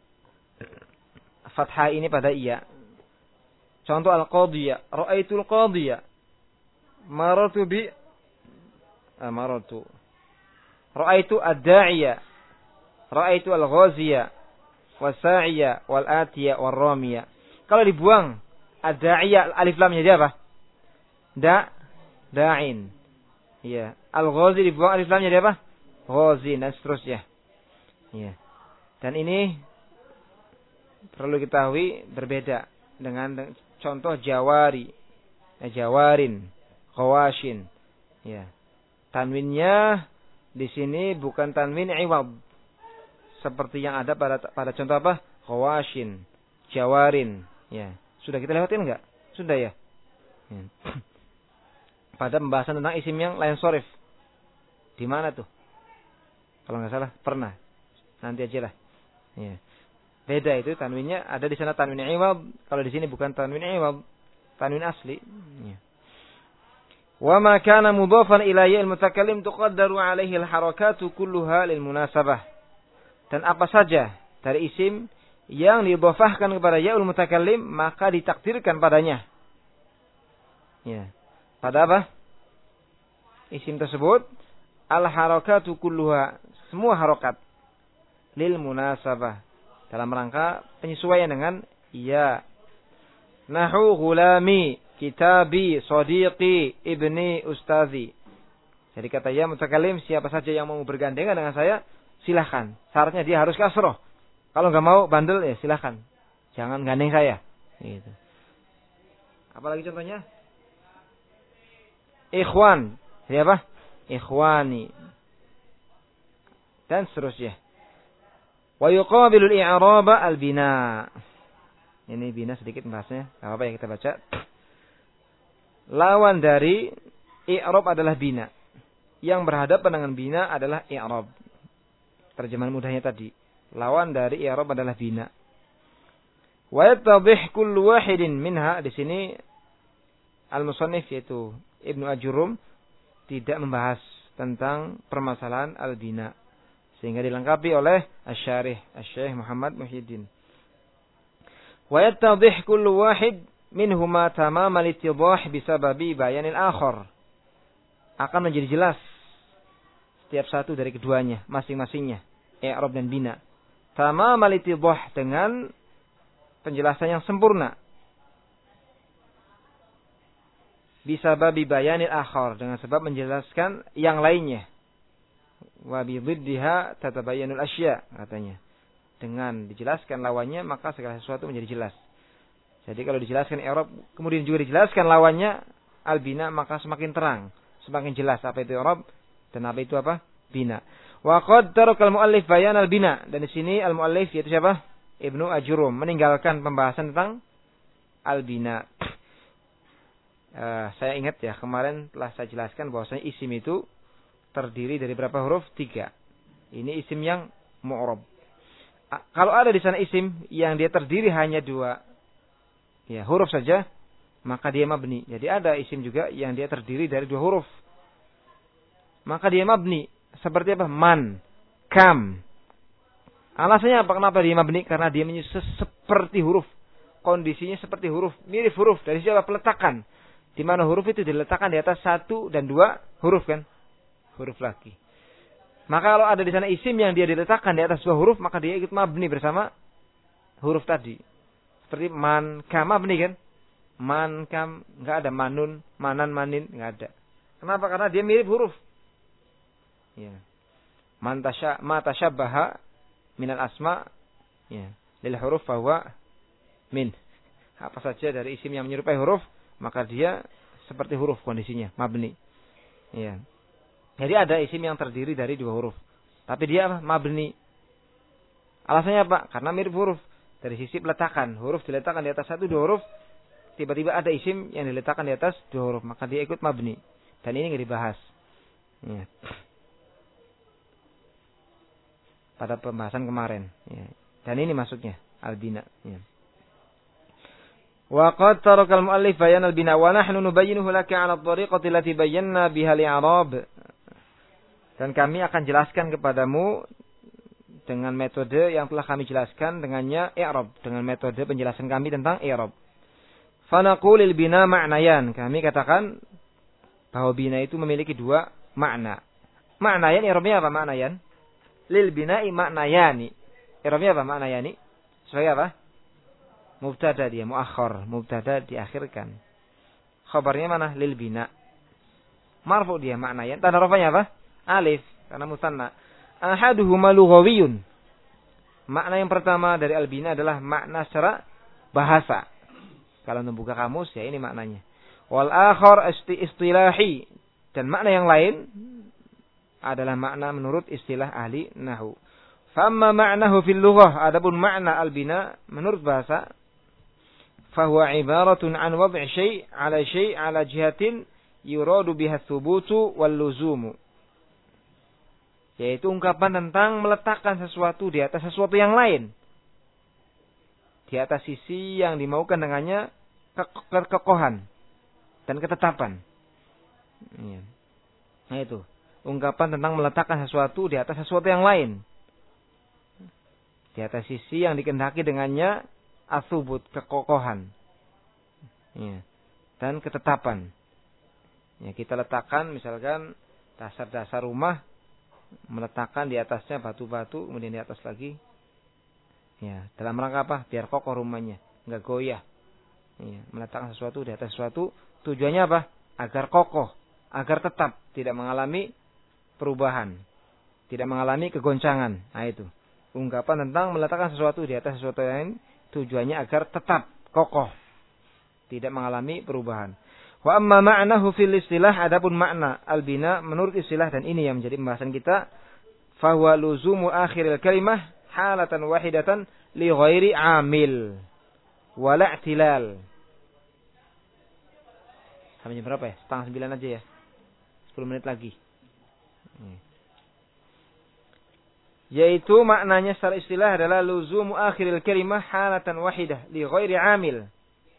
Speaker 1: fathah ini pada iya. Contoh al-qadiyah, ra'aitul qadiyah. Maratu bi ah, maratu. Ra'aitu ad-da'iyah. Ra'aitu al-ghaziyah, was-sa'iyah, wal-atiyah, war-ramiyah. Kalau dibuang ad-da'iyah alif lamnya dia apa? Da da'in. Iya, al-ghazi dibuang alif lamnya dia apa? Ghazi dan seterusnya. Iya. Dan ini perlu diketahui berbeda dengan contoh jawari, jawarin, khawashin. Ya. Tanwinnya di sini bukan tanwin iwad seperti yang ada pada pada contoh apa? Khawashin, jawarin. Ya. Sudah kita lewatin enggak? Sudah ya. Ya. Pada pembahasan tentang isim yang lain sorif. Di mana tuh? Kalau nggak salah pernah. Nanti aja lah. Ya. Beda itu tanwinnya ada di sana tanwin iwad, kalau di sini bukan tanwin iwad, tanwin asli. Ya. Wa ma kana mudhafan ila ya'il mutakallim tuqaddaru 'alaihi al-harakatu kulluha lil munasabah. Dan apa saja dari isim yang didhafahkan kepada ya'ul mutakallim maka ditakdirkan padanya. Ya. Pada apa? Isim tersebut al-harakatu kulluha, semua harokat lil munasabah, dalam rangka penyesuaian dengan ya. Nahu gulami, kitabi, sadiqi, ibni, ustazi. Jadi kata ya mutakalim, siapa saja yang mau bergandengan dengan saya, silahkan. Syaratnya dia harus kasroh. Kalau nggak mau bandel ya silahkan. Jangan gandeng saya. Gitu. Apalagi contohnya? Ikhwan. Siapa? Ikhwani. Dan seterusnya. Wa yuqabilul i'raba al-bina. Ini bina sedikit bahasnya. Enggak apa-apa ya kita baca. Lawan dari i'rab adalah bina. Yang berhadapan dengan bina adalah i'rab. Terjemahan mudahnya tadi. Lawan dari i'rab adalah bina. Wa yattadhih kullu wahidin minha, di sini al-musannif yaitu Ibnu Ajurum tidak membahas tentang permasalahan al-bina, sehingga dilengkapi oleh Asy-Syarih Asy-Syaikh Muhammad Muhyiddin. Wa yattadhih kullu wahid minhuma tamamal ittidah bisababi bayanil akhar. Akan menjadi jelas setiap satu dari keduanya masing-masingnya, i'rab dan bina. Tamamal ittidah dengan penjelasan yang sempurna. Bisababi bayanil akhar, dengan sebab menjelaskan yang lainnya. Wa bididdiha tatabayyanul asya, katanya. Dengan dijelaskan lawannya maka segala sesuatu menjadi jelas. Jadi kalau dijelaskan i'rab kemudian juga dijelaskan lawannya al-bina, maka semakin terang, semakin jelas apa itu i'rab dan apa itu apa? Bina. Wa qad tarakal muallif bayan al-bina, dan di sini al-muallif yaitu siapa? Ibnu Ajurum meninggalkan pembahasan tentang al-bina. Uh, saya ingat ya kemarin telah saya jelaskan bahwasanya isim itu terdiri dari berapa huruf? Tiga. Ini isim yang mu'rab. Kalau ada di sana isim yang dia terdiri hanya dua ya huruf saja, maka dia mabni. Jadi ada isim juga yang dia terdiri dari dua huruf, maka dia mabni. Seperti apa? Man, kam. Alasannya apa? Kenapa dia mabni? Karena dia menyusun seperti huruf. Kondisinya seperti huruf, mirip huruf. Dari siapa? Peletakan. Di mana huruf itu diletakkan di atas satu dan dua huruf kan? Huruf lagi. Maka kalau ada di sana isim yang dia diletakkan di atas dua huruf, maka dia ikut mabni bersama huruf tadi. Seperti man, kam, mabni kan? Man, kam, enggak ada manun, manan, manin, enggak ada. Kenapa? Karena dia mirip huruf. Ya. Man tasya, ma tasyabbaha minal asma, ya, lil huruf bahwa min. Apa saja dari isim yang menyerupai huruf, maka dia seperti huruf kondisinya, mabni. Ya. Jadi ada isim yang terdiri dari dua huruf, tapi dia apa? Mabni. Alasannya apa? Karena mirip huruf. Dari sisi peletakan, huruf diletakkan di atas satu dua huruf, tiba-tiba ada isim yang diletakkan di atas dua huruf, maka dia ikut mabni. Dan ini nggak dibahas. Ya. Pada pembahasan kemarin. Ya. Dan ini maksudnya al-bina. Ya. Wa qad taraka al-muallif bayan al-bina wa nahnu nubayyinuhu laka 'ala at-tariqati allati bayyana biha al-i'rab. Dan kami akan jelaskan kepadamu dengan metode yang telah kami jelaskan dengannya i'rab, dengan metode penjelasan kami tentang i'rab. Fa naqulil bina ma'nayan. Kami katakan bahwa bina itu memiliki dua makna. Ma'nayan i'rabnya apa ma'nayan? Lil bina'i ma'nayani. I'rabnya apa ma'nayani? Sebagai apa? Mubtada dia, muakhir, mubtada diakhirkan. Khabarnya mana? Lil bina. Marfu dia ma'nayan. Tanda rafanya apa? Alif, karena musanna. Ahaduhuma lughawiyun. Makna yang pertama dari al-bina adalah makna secara bahasa. Kalau membuka kamus ya ini maknanya. Wal akhar istilahi, dan makna yang lain adalah makna menurut istilah ahli nahwu. Famma ma'nahu fil lughah, adapun makna al-bina menurut bahasa, fahuwa ibaratun an wad'i syai' ala syai' ala jihatin yuradu biha thubutu wal luzumu. Yaitu ungkapan tentang meletakkan sesuatu di atas sesuatu yang lain. Di atas sisi yang dimaukan dengannya kekokohan dan ketetapan. Nah itu. Ungkapan tentang meletakkan sesuatu di atas sesuatu yang lain. Di atas sisi yang dikehendaki dengannya asubut, kekokohan. Ya. Dan ketetapan. Ya, kita letakkan misalkan dasar-dasar rumah, meletakkan di atasnya batu-batu, kemudian di atas lagi Ya, dalam rangka apa? Biar kokoh rumahnya, enggak goyah. Ya, meletakkan sesuatu di atas sesuatu tujuannya apa? Agar kokoh, agar tetap tidak mengalami perubahan, tidak mengalami kegoncangan. Nah itu ungkapan tentang meletakkan sesuatu di atas sesuatu lain tujuannya agar tetap kokoh, tidak mengalami perubahan. Wa amma ma'nahu fil istilah, adapun makna al-bina menurut istilah, dan ini yang menjadi pembahasan kita, fa huwa luzumu akhiril kalimah halatan wahidatan li ghairi amil wala i'tilal. Sampai jam berapa ya? Setengah sembilan aja ya. Sepuluh menit lagi. Yaitu maknanya secara istilah adalah luzumu akhiril kalimah halatan wahidah li ghairi amil.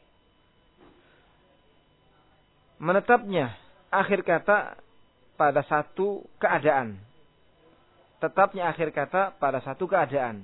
Speaker 1: Menetapnya akhir kata pada satu keadaan. Tetapnya akhir kata pada satu keadaan.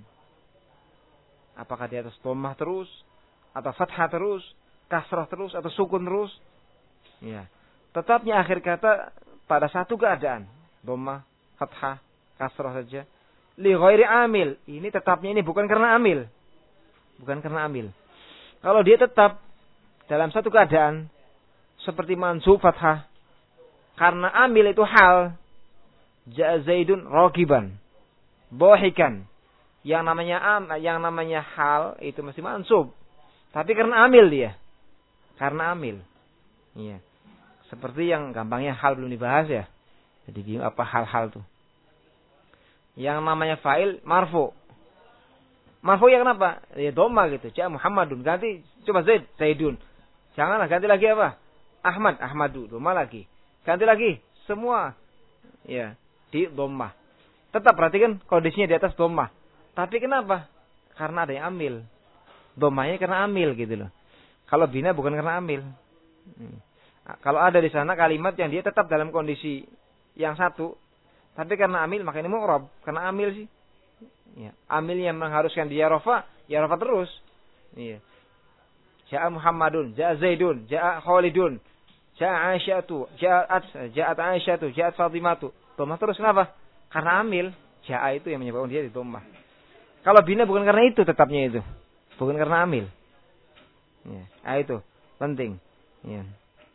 Speaker 1: Apakah di atas dhammah terus, atau fathah terus, kasrah terus, atau sukun terus. Ya. Tetapnya akhir kata pada satu keadaan. Dhammah, fathah, kasrah saja. Li ghairi amil. Ini tetapnya ini bukan karena amil. Bukan karena amil. Kalau dia tetap dalam satu keadaan, seperti mansub fathah, karena amil itu hal. Ja'a Zaidun ragiban, bohikan. Yang namanya am, yang namanya hal itu mesti mansub. Tapi karena amil dia. Karena amil. Iya. Seperti yang gampangnya hal belum dibahas ya. Jadi bingung apa hal-hal tuh. Yang namanya fa'il marfu. Marfu ya kenapa? Ya dhamma gitu. Ja'a Muhammadun. Ganti coba Zaid, Zaidun. Janganlah ganti lagi apa? Ahmad, Ahmadu. Dhamma lagi. Ganti lagi. Semua. Ya. Di dhammah. Tetap perhatikan kondisinya di atas dhammah. Tapi kenapa? Karena ada yang amil. Dhammahnya karena amil gitu loh. Kalau bina bukan karena amil. Hmm. Kalau ada di sana kalimat yang dia tetap dalam kondisi yang satu, tapi karena amil maka ini mu'rab. Karena amil sih. Ya. Amil yang mengharuskan dia rafa, ya rafa terus. Iya. Ja'a Muhammadun, ja'a Zaidun, ja'a Khalidun, ja'a Aisyatu, ja'at ja'at Aisyatu, ja'at Fatimatu. Dhammah terus kenapa? Karena amil. Ja'a itu yang menyebabkan dia di dhammah. Kalau bina bukan karena itu tetapnya itu. Bukan karena amil. Ya, nah itu penting. Ya.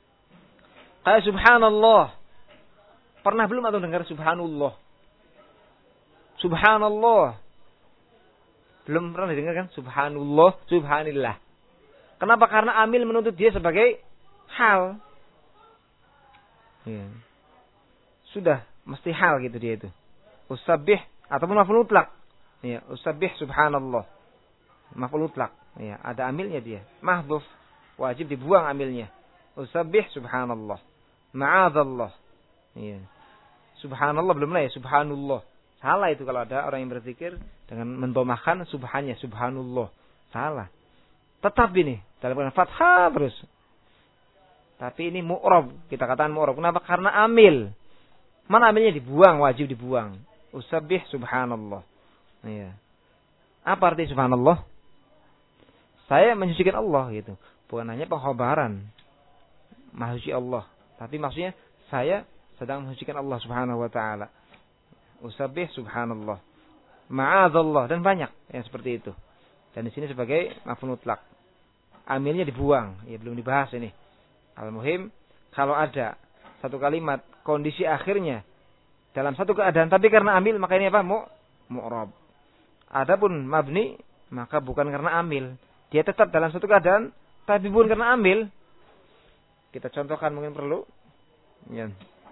Speaker 1: Kayak subhanallah. Pernah belum atau dengar subhanallah? Subhanallah. Belum pernah didengar kan? Subhanallah, subhanillah. Kenapa? Karena amil menuntut dia sebagai hal. Ya. Sudah mesti hal gitu dia itu. Usabbih ataupun maf'ul mutlaq. Ya, usabbih subhanallah. Maf'ul mutlaq. Ya, ada amilnya dia. Mahdhuf, wajib dibuang amilnya. Usabbih subhanallah. Ma'adzallah. Ya. Subhanallah belum lah ya, subhanallah. Salah itu kalau ada orang yang berzikir dengan mendomahkan subhannya, subhanallah. Salah. Tetap ini dalam keadaan fathah terus. Tapi ini mu'rab, kita katakan mu'rab. Kenapa? Karena amil. Mana amilnya dibuang, wajib dibuang. Usabbih subhanallah. Ya. Apa arti subhanallah? Saya mensucikan Allah gitu. Bukan hanya pengkhabaran Maha suci Allah, tapi maksudnya saya sedang mensucikan Allah Subhanahu wa taala. Usabbih subhanallah. Ma'adzallah dan banyak yang seperti itu. Dan di sini sebagai maf'ul mutlaq. Amilnya dibuang, ya belum dibahas ini. Al-muhim kalau ada satu kalimat kondisi akhirnya dalam satu keadaan tapi karena amil maka ini apa? Mu mu'rab. Adapun mabni maka bukan karena amil. Dia tetap dalam satu keadaan tapi bukan karena amil. Kita contohkan mungkin perlu. Ya.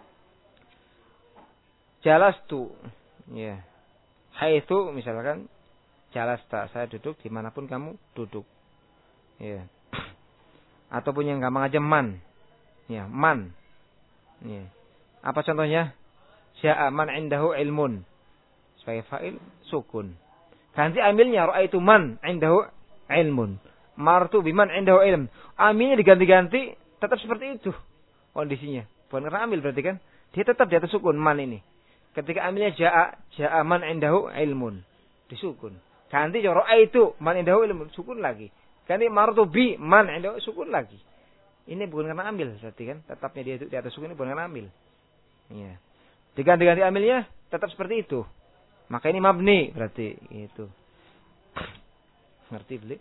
Speaker 1: Jalastu. Ya. Haitsu misalkan jalasta, saya duduk dimanapun kamu duduk. Ya. Ataupun yang gampang aja man. Ya, man. Ya. Apa contohnya? Ja'a man indahu ilmun. Sebagai fa'il sukun. Ganti amilnya ra'aitu man indahu ilmun. Martu biman indahu ilm. Amilnya diganti-ganti tetap seperti itu kondisinya. Bukan karena amil berarti kan? Dia tetap di atas sukun man ini. Ketika amilnya ja'a, ja'a man indahu ilmun. Disukun. Ganti ra'aitu man indahu ilmun. Sukun lagi. Ganti martu bi man indahu sukun lagi. Ini bukan karena amil berarti kan? Tetapnya dia di atas sukun ini bukan karena amil. Iya. Diganti-ganti amilnya tetap seperti itu. Maka ini mabni berarti itu. Ngerti beli?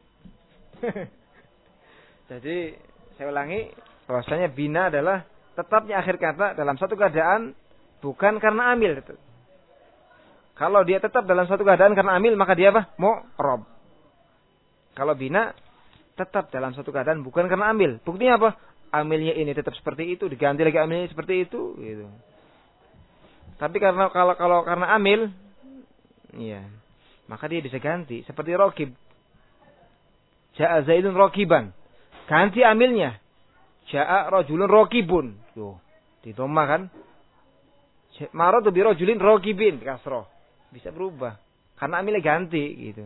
Speaker 1: Jadi saya ulangi, bahwasanya bina adalah tetapnya akhir kata dalam satu keadaan bukan karena amil. Kalau dia tetap dalam satu keadaan karena amil, maka dia apa? Mu'rab. Kalau bina tetap dalam satu keadaan bukan karena amil. Buktinya apa? Amilnya ini tetap seperti itu, diganti lagi amilnya seperti itu, gitu. Tapi karena kalau kalau karena amil, iya, maka dia bisa ganti. Seperti rokib. Ja'a Zaidun rokiban. Ganti amilnya. Ja'a rojulun rokibun. Tuh, ditoma kan. Maradu bi rojulin rokibin. Kasroh. Bisa berubah. Karena amilnya ganti, gitu.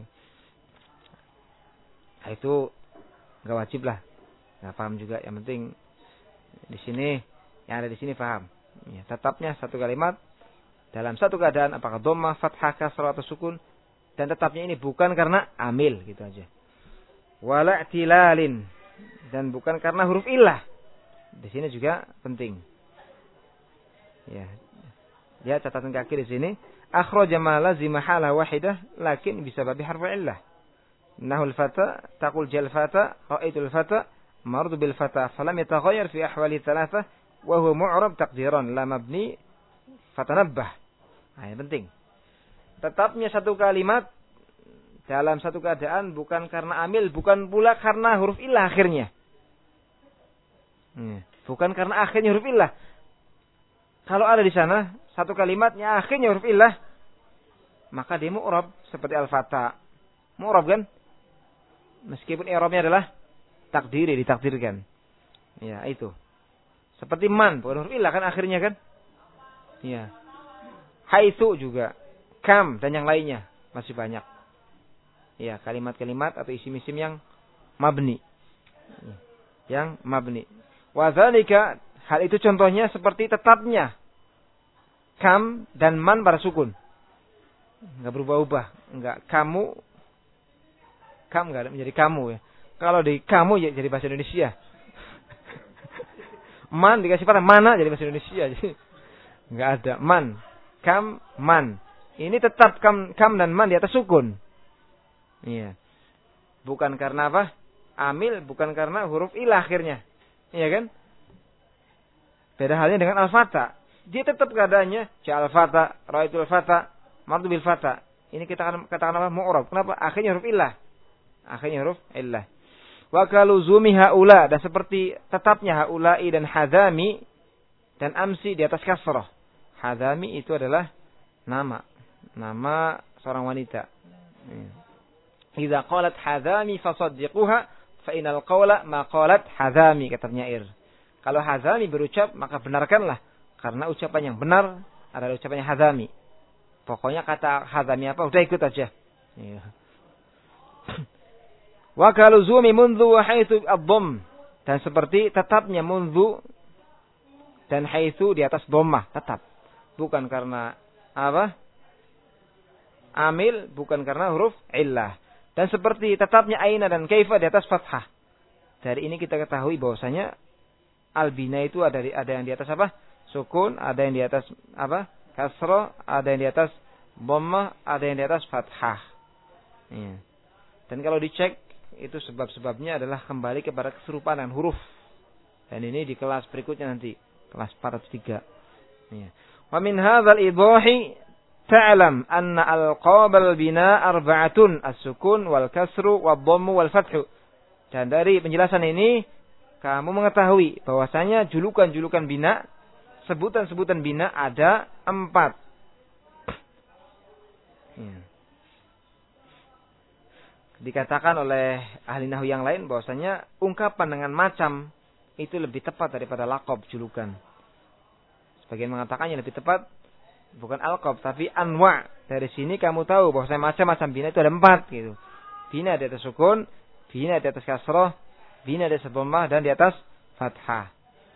Speaker 1: Nah, itu nggak wajib lah. Nggak paham juga. Yang penting di sini, yang ada di sini paham. Ya, tetapnya satu kalimat dalam satu keadaan, apakah dhammah, fathah, kasrah atau sukun, dan tetapnya ini bukan karena amil, gitu aja. Wala i'tilalin, dan bukan karena huruf illah. Di sini juga penting. Ya. Ya, catatan kaki di sini. Akhraja ma lazima halah wahidah lakin bisababi harf illah. Nahul fata taqul jal fata ra'aitul fata mardu bil fata falam yataghayyar fi ahwali thalathah wa huwa mu'rab taqdiran la mabni fatanabbah. Nah, yang penting. Tetapnya satu kalimat dalam satu keadaan bukan karena amil, bukan pula karena huruf illah akhirnya. Bukan karena akhirnya huruf illah. Kalau ada di sana satu kalimatnya akhirnya huruf illah, maka dia mu'rab seperti al-fata. Mu'rab kan? Meskipun i'rabnya adalah takdiri, ditakdirkan. Ya, itu. Seperti man, bukan huruf illah kan akhirnya kan? Ya. Haitsu juga, kam dan yang lainnya masih banyak. Ya, kalimat-kalimat atau isim-isim yang mabni. Yang mabni. Wa dzalika, hal itu contohnya seperti tetapnya kam dan man pada sukun. Enggak berubah-ubah, enggak kamu kam enggak menjadi kamu ya. Kalau di kamu ya jadi bahasa Indonesia. Man dikasih patah mana jadi bahasa Indonesia. Jadi enggak ada man. Kam, man. Ini tetap kam, kam dan man di atas sukun. Iya. Bukan karena apa? Amil, bukan karena huruf ilah akhirnya. Iya kan? Beda halnya dengan al-fata. Dia tetap keadaannya ja al-fata, ra'aitul fata, mardu bil fata. Ini kita katakan apa? Mu'rab. Kenapa? Akhirnya huruf ilah. Akhirnya huruf ilah. Wa kaluzumi haula, dan seperti tetapnya haula'i dan hadami dan amsi di atas kasrah. Hadami itu adalah nama. Nama seorang wanita. Idza qalat hadami fasaddiquha fa inal qawla ma qalat hadami, kata penyair. Kalau hadami berucap maka benarkanlah, karena ucapan yang benar adalah ucapannya hadami. Pokoknya kata hadami apa udah ikut aja. Ya. Wa kaluzumi mundu wa haitsu ad-dhamm, dan seperti tetapnya mundu dan haitsu di atas dhammah, tetap. Bukan karena apa? Amil, bukan karena huruf illah. Dan seperti tetapnya aina dan kaifa di atas fathah. Dari ini kita ketahui bahwasanya al-bina itu ada di, ada yang di atas apa? Sukun, ada yang di atas apa? Kasrah, ada yang di atas dhammah, ada yang di atas fathah. Ya. Dan kalau dicek itu sebab-sebabnya adalah kembali kepada keserupaan dengan huruf. Dan ini di kelas berikutnya nanti, kelas empat ratus tiga. Ya. Wa min hadzal idahi ta'lam anna alqabal bina arba'atun as-sukun wal kasru wad dhammu wal fathu. Dan dari penjelasan ini kamu mengetahui bahwasanya julukan-julukan bina, sebutan-sebutan bina ada empat. Ya. Dikatakan oleh ahli nahwu yang lain bahwasanya ungkapan dengan macam itu lebih tepat daripada laqab, julukan. Sebagian mengatakannya lebih tepat bukan alqab tapi anwa. Dari sini kamu tahu bahwa macam-macam bina itu ada empat gitu. Bina di atas sukun, bina di atas kasrah, bina di atas dhammah dan di atas fathah.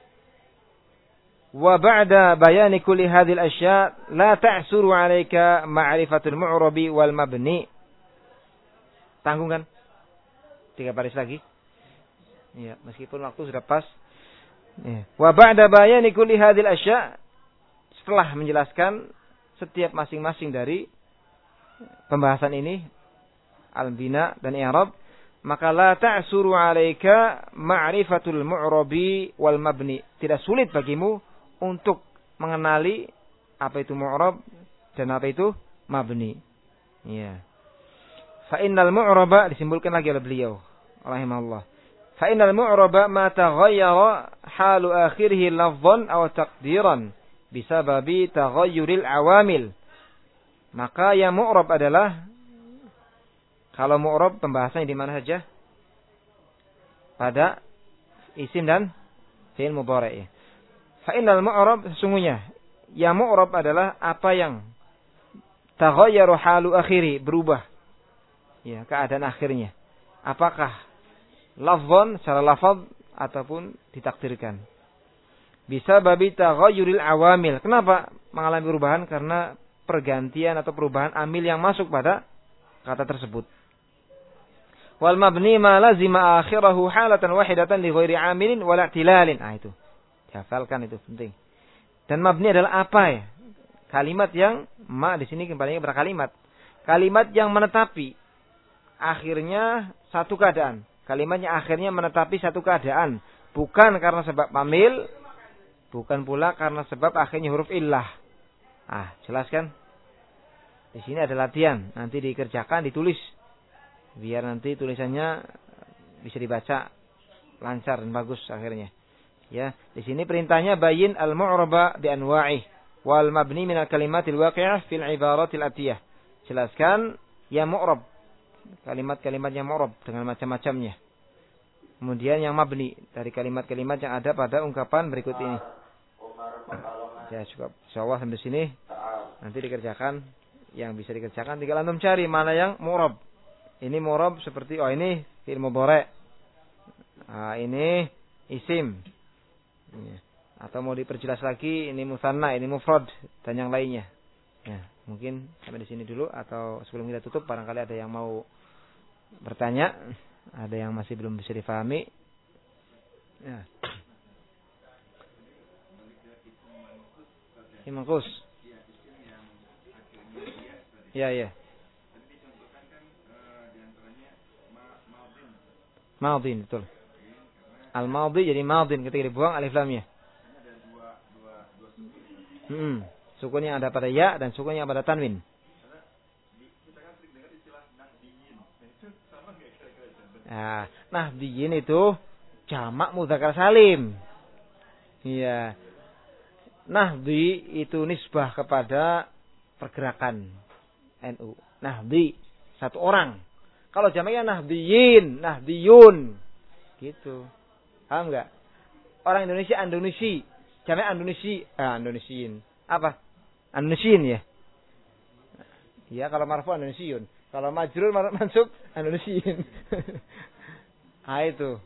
Speaker 1: Wa ba'da bayani kulli hadhil asya' la ta'suru 'alaika ma'rifatul mu'rabi wal mabni. Tanggung kan? Tiga baris lagi. Ya, meskipun waktu sudah pas. Ya. Wa ba'da bayani kulli hadhil asya', setelah menjelaskan setiap masing-masing dari pembahasan ini, al-bina dan i'rab, maka la ta'suru 'alaika ma'rifatul mu'rabi wal mabni. Tidak sulit bagimu untuk mengenali apa itu mu'rab dan apa itu mabni. Ya. Fa innal mu'raba, disimpulkan lagi oleh beliau rahimahullah. Fa innal mu'raba ma taghayyara halu akhirih lafdhan aw taqdiran bisababi taghayyuril awamil. Maka yang mu'rab adalah, kalau mu'rab pembahasannya di mana saja? Pada isim dan fi'il mudhari'. Fa innal mu'rab, sesungguhnya yang mu'rab adalah apa yang taghayyaru halu akhiri, berubah ya keadaan akhirnya. Apakah lafzan secara lafaz ataupun ditakdirkan. Bisa babi taghayyuril awamil. Kenapa mengalami perubahan? Karena pergantian atau perubahan amil yang masuk pada kata tersebut. Wal mabni ma lazima akhirahu halatan wahidatan li ghairi amilin wala i'tilalin. Ah itu. Dihafalkan, itu penting. Dan mabni adalah apa ya? Kalimat yang ma di sini kembali kepada kalimat. Kalimat yang menetapi akhirnya satu keadaan. Kalimatnya akhirnya menetapi satu keadaan, bukan karena sebab amil, bukan pula karena sebab akhirnya huruf illah. Ah, jelas kan? Di sini ada latihan, nanti dikerjakan, ditulis. Biar nanti tulisannya bisa dibaca lancar dan bagus akhirnya. Ya, di sini perintahnya bayin al-mu'raba bi anwa'ih wal mabni min al-kalimatil waqi'ah fil ibaratil atiyah. Jelaskan ya mu'rab, kalimat-kalimat yang mu'rab dengan macam-macamnya. Kemudian yang mabni dari kalimat-kalimat yang ada pada ungkapan berikut ini. Ya, cukup. Insyaallah sampai sini. Nanti dikerjakan yang bisa dikerjakan, tinggal antum cari mana yang mu'rab. Ini mu'rab seperti, oh ini fi'il mudhari'. Nah, ini isim. Atau mau diperjelas lagi, ini musanna, ini mufrad dan yang lainnya. Ya, mungkin sampai di sini dulu, atau sebelum kita tutup barangkali ada yang mau bertanya, ada yang masih belum bisa difahami. Ya. Imangkus. Ya, ya. Madin, betul. Al-madhi jadi madin ketika dibuang alif lamnya. Hmm. Sukun yang ada pada ya dan sukun yang pada tanwin. Nah, nahdiyin itu jamak mudzakkar salim. Iya. Nahdi itu nisbah kepada pergerakan N U. Nahdi satu orang. Kalau jamaknya nahdiyin, nahdiyun. Gitu. Paham enggak? Orang Indonesia Indonesia. Jamak Indonesia, ah Indonesiin. Apa? Indonesiin ya. Ya, kalau marfu Indonesiun. Kalau majrur mansub Indonesiin. Ah itu.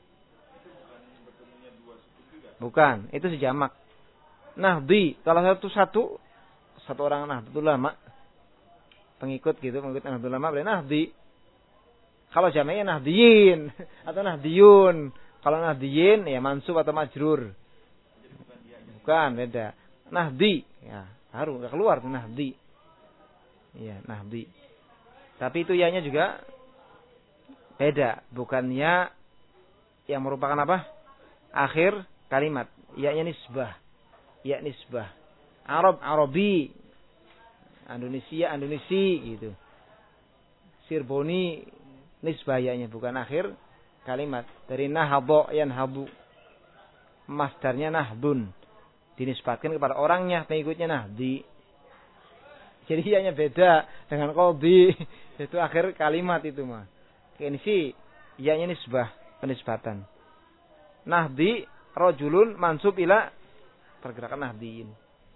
Speaker 1: Bukan, itu sejamak. Nahdi, kalau satu satu satu orang Nahdlatul Ulama, pengikut gitu, pengikut Nahdlatul Ulama boleh nahdi. Kalau jamaknya nahdiyin atau nahdiyun. Kalau nahdiyin ya mansub atau majrur. Bukan, beda. Nahdi, ya, baru enggak keluar tuh nahdi. Iya, nahdi. Tapi itu ya-nya juga beda, bukan ya yang merupakan apa? Akhir kalimat. Ya-nya nisbah. Ya nisbah. Arab, Arabi. Indonesia, Indonesi gitu. Sirboni nisbah ya-nya, bukan akhir kalimat. Dari nahadha yanhadu. Masdarnya nahdun. Dinisbatkan kepada orangnya, pengikutnya nahdi. Jadi ya-nya beda dengan qadhi. Itu akhir kalimat itu mah. Ini sih ya-nya nisbah, penisbatan. Nahdi rajulun mansub ila pergerakan nahdiin.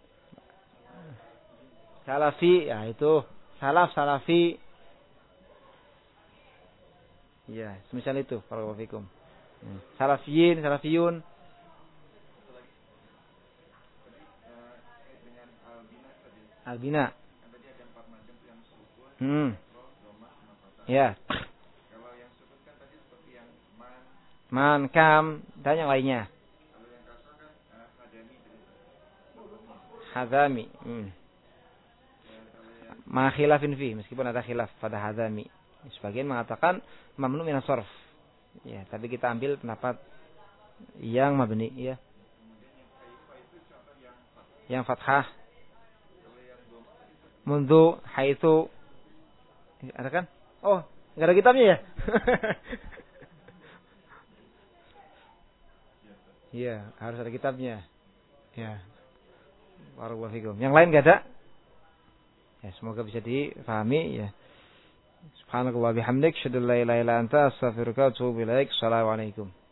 Speaker 1: Salafi, ya itu salaf, salafi. Ya, semisal itu, barakallahu fikum. Salafiyin, salafiyun. Albina. Hmm. Ya. Kalau yang sukun kan tadi seperti yang man, man, kam, dan yang lainnya. Kalau yang kasar kan uh, hadami. Hadami. Hmm. Ma khilafin fi, meskipun ada khilaf pada hadami. Sebagian mengatakan mamnu minas sarf. Ya, tapi kita ambil pendapat yang mabni ya. Yang fathah. Mundu, haitsu. Ada kan? Oh, enggak ada kitabnya ya? Iya, harus ada kitabnya. Ya. Barakallahu fikum. Yang lain enggak ada? Ya, semoga bisa difahami ya. Subhanakallah bihamdik, syadallah ilaha illa anta, astaghfiruka wa atubu ilaik. Assalamualaikum.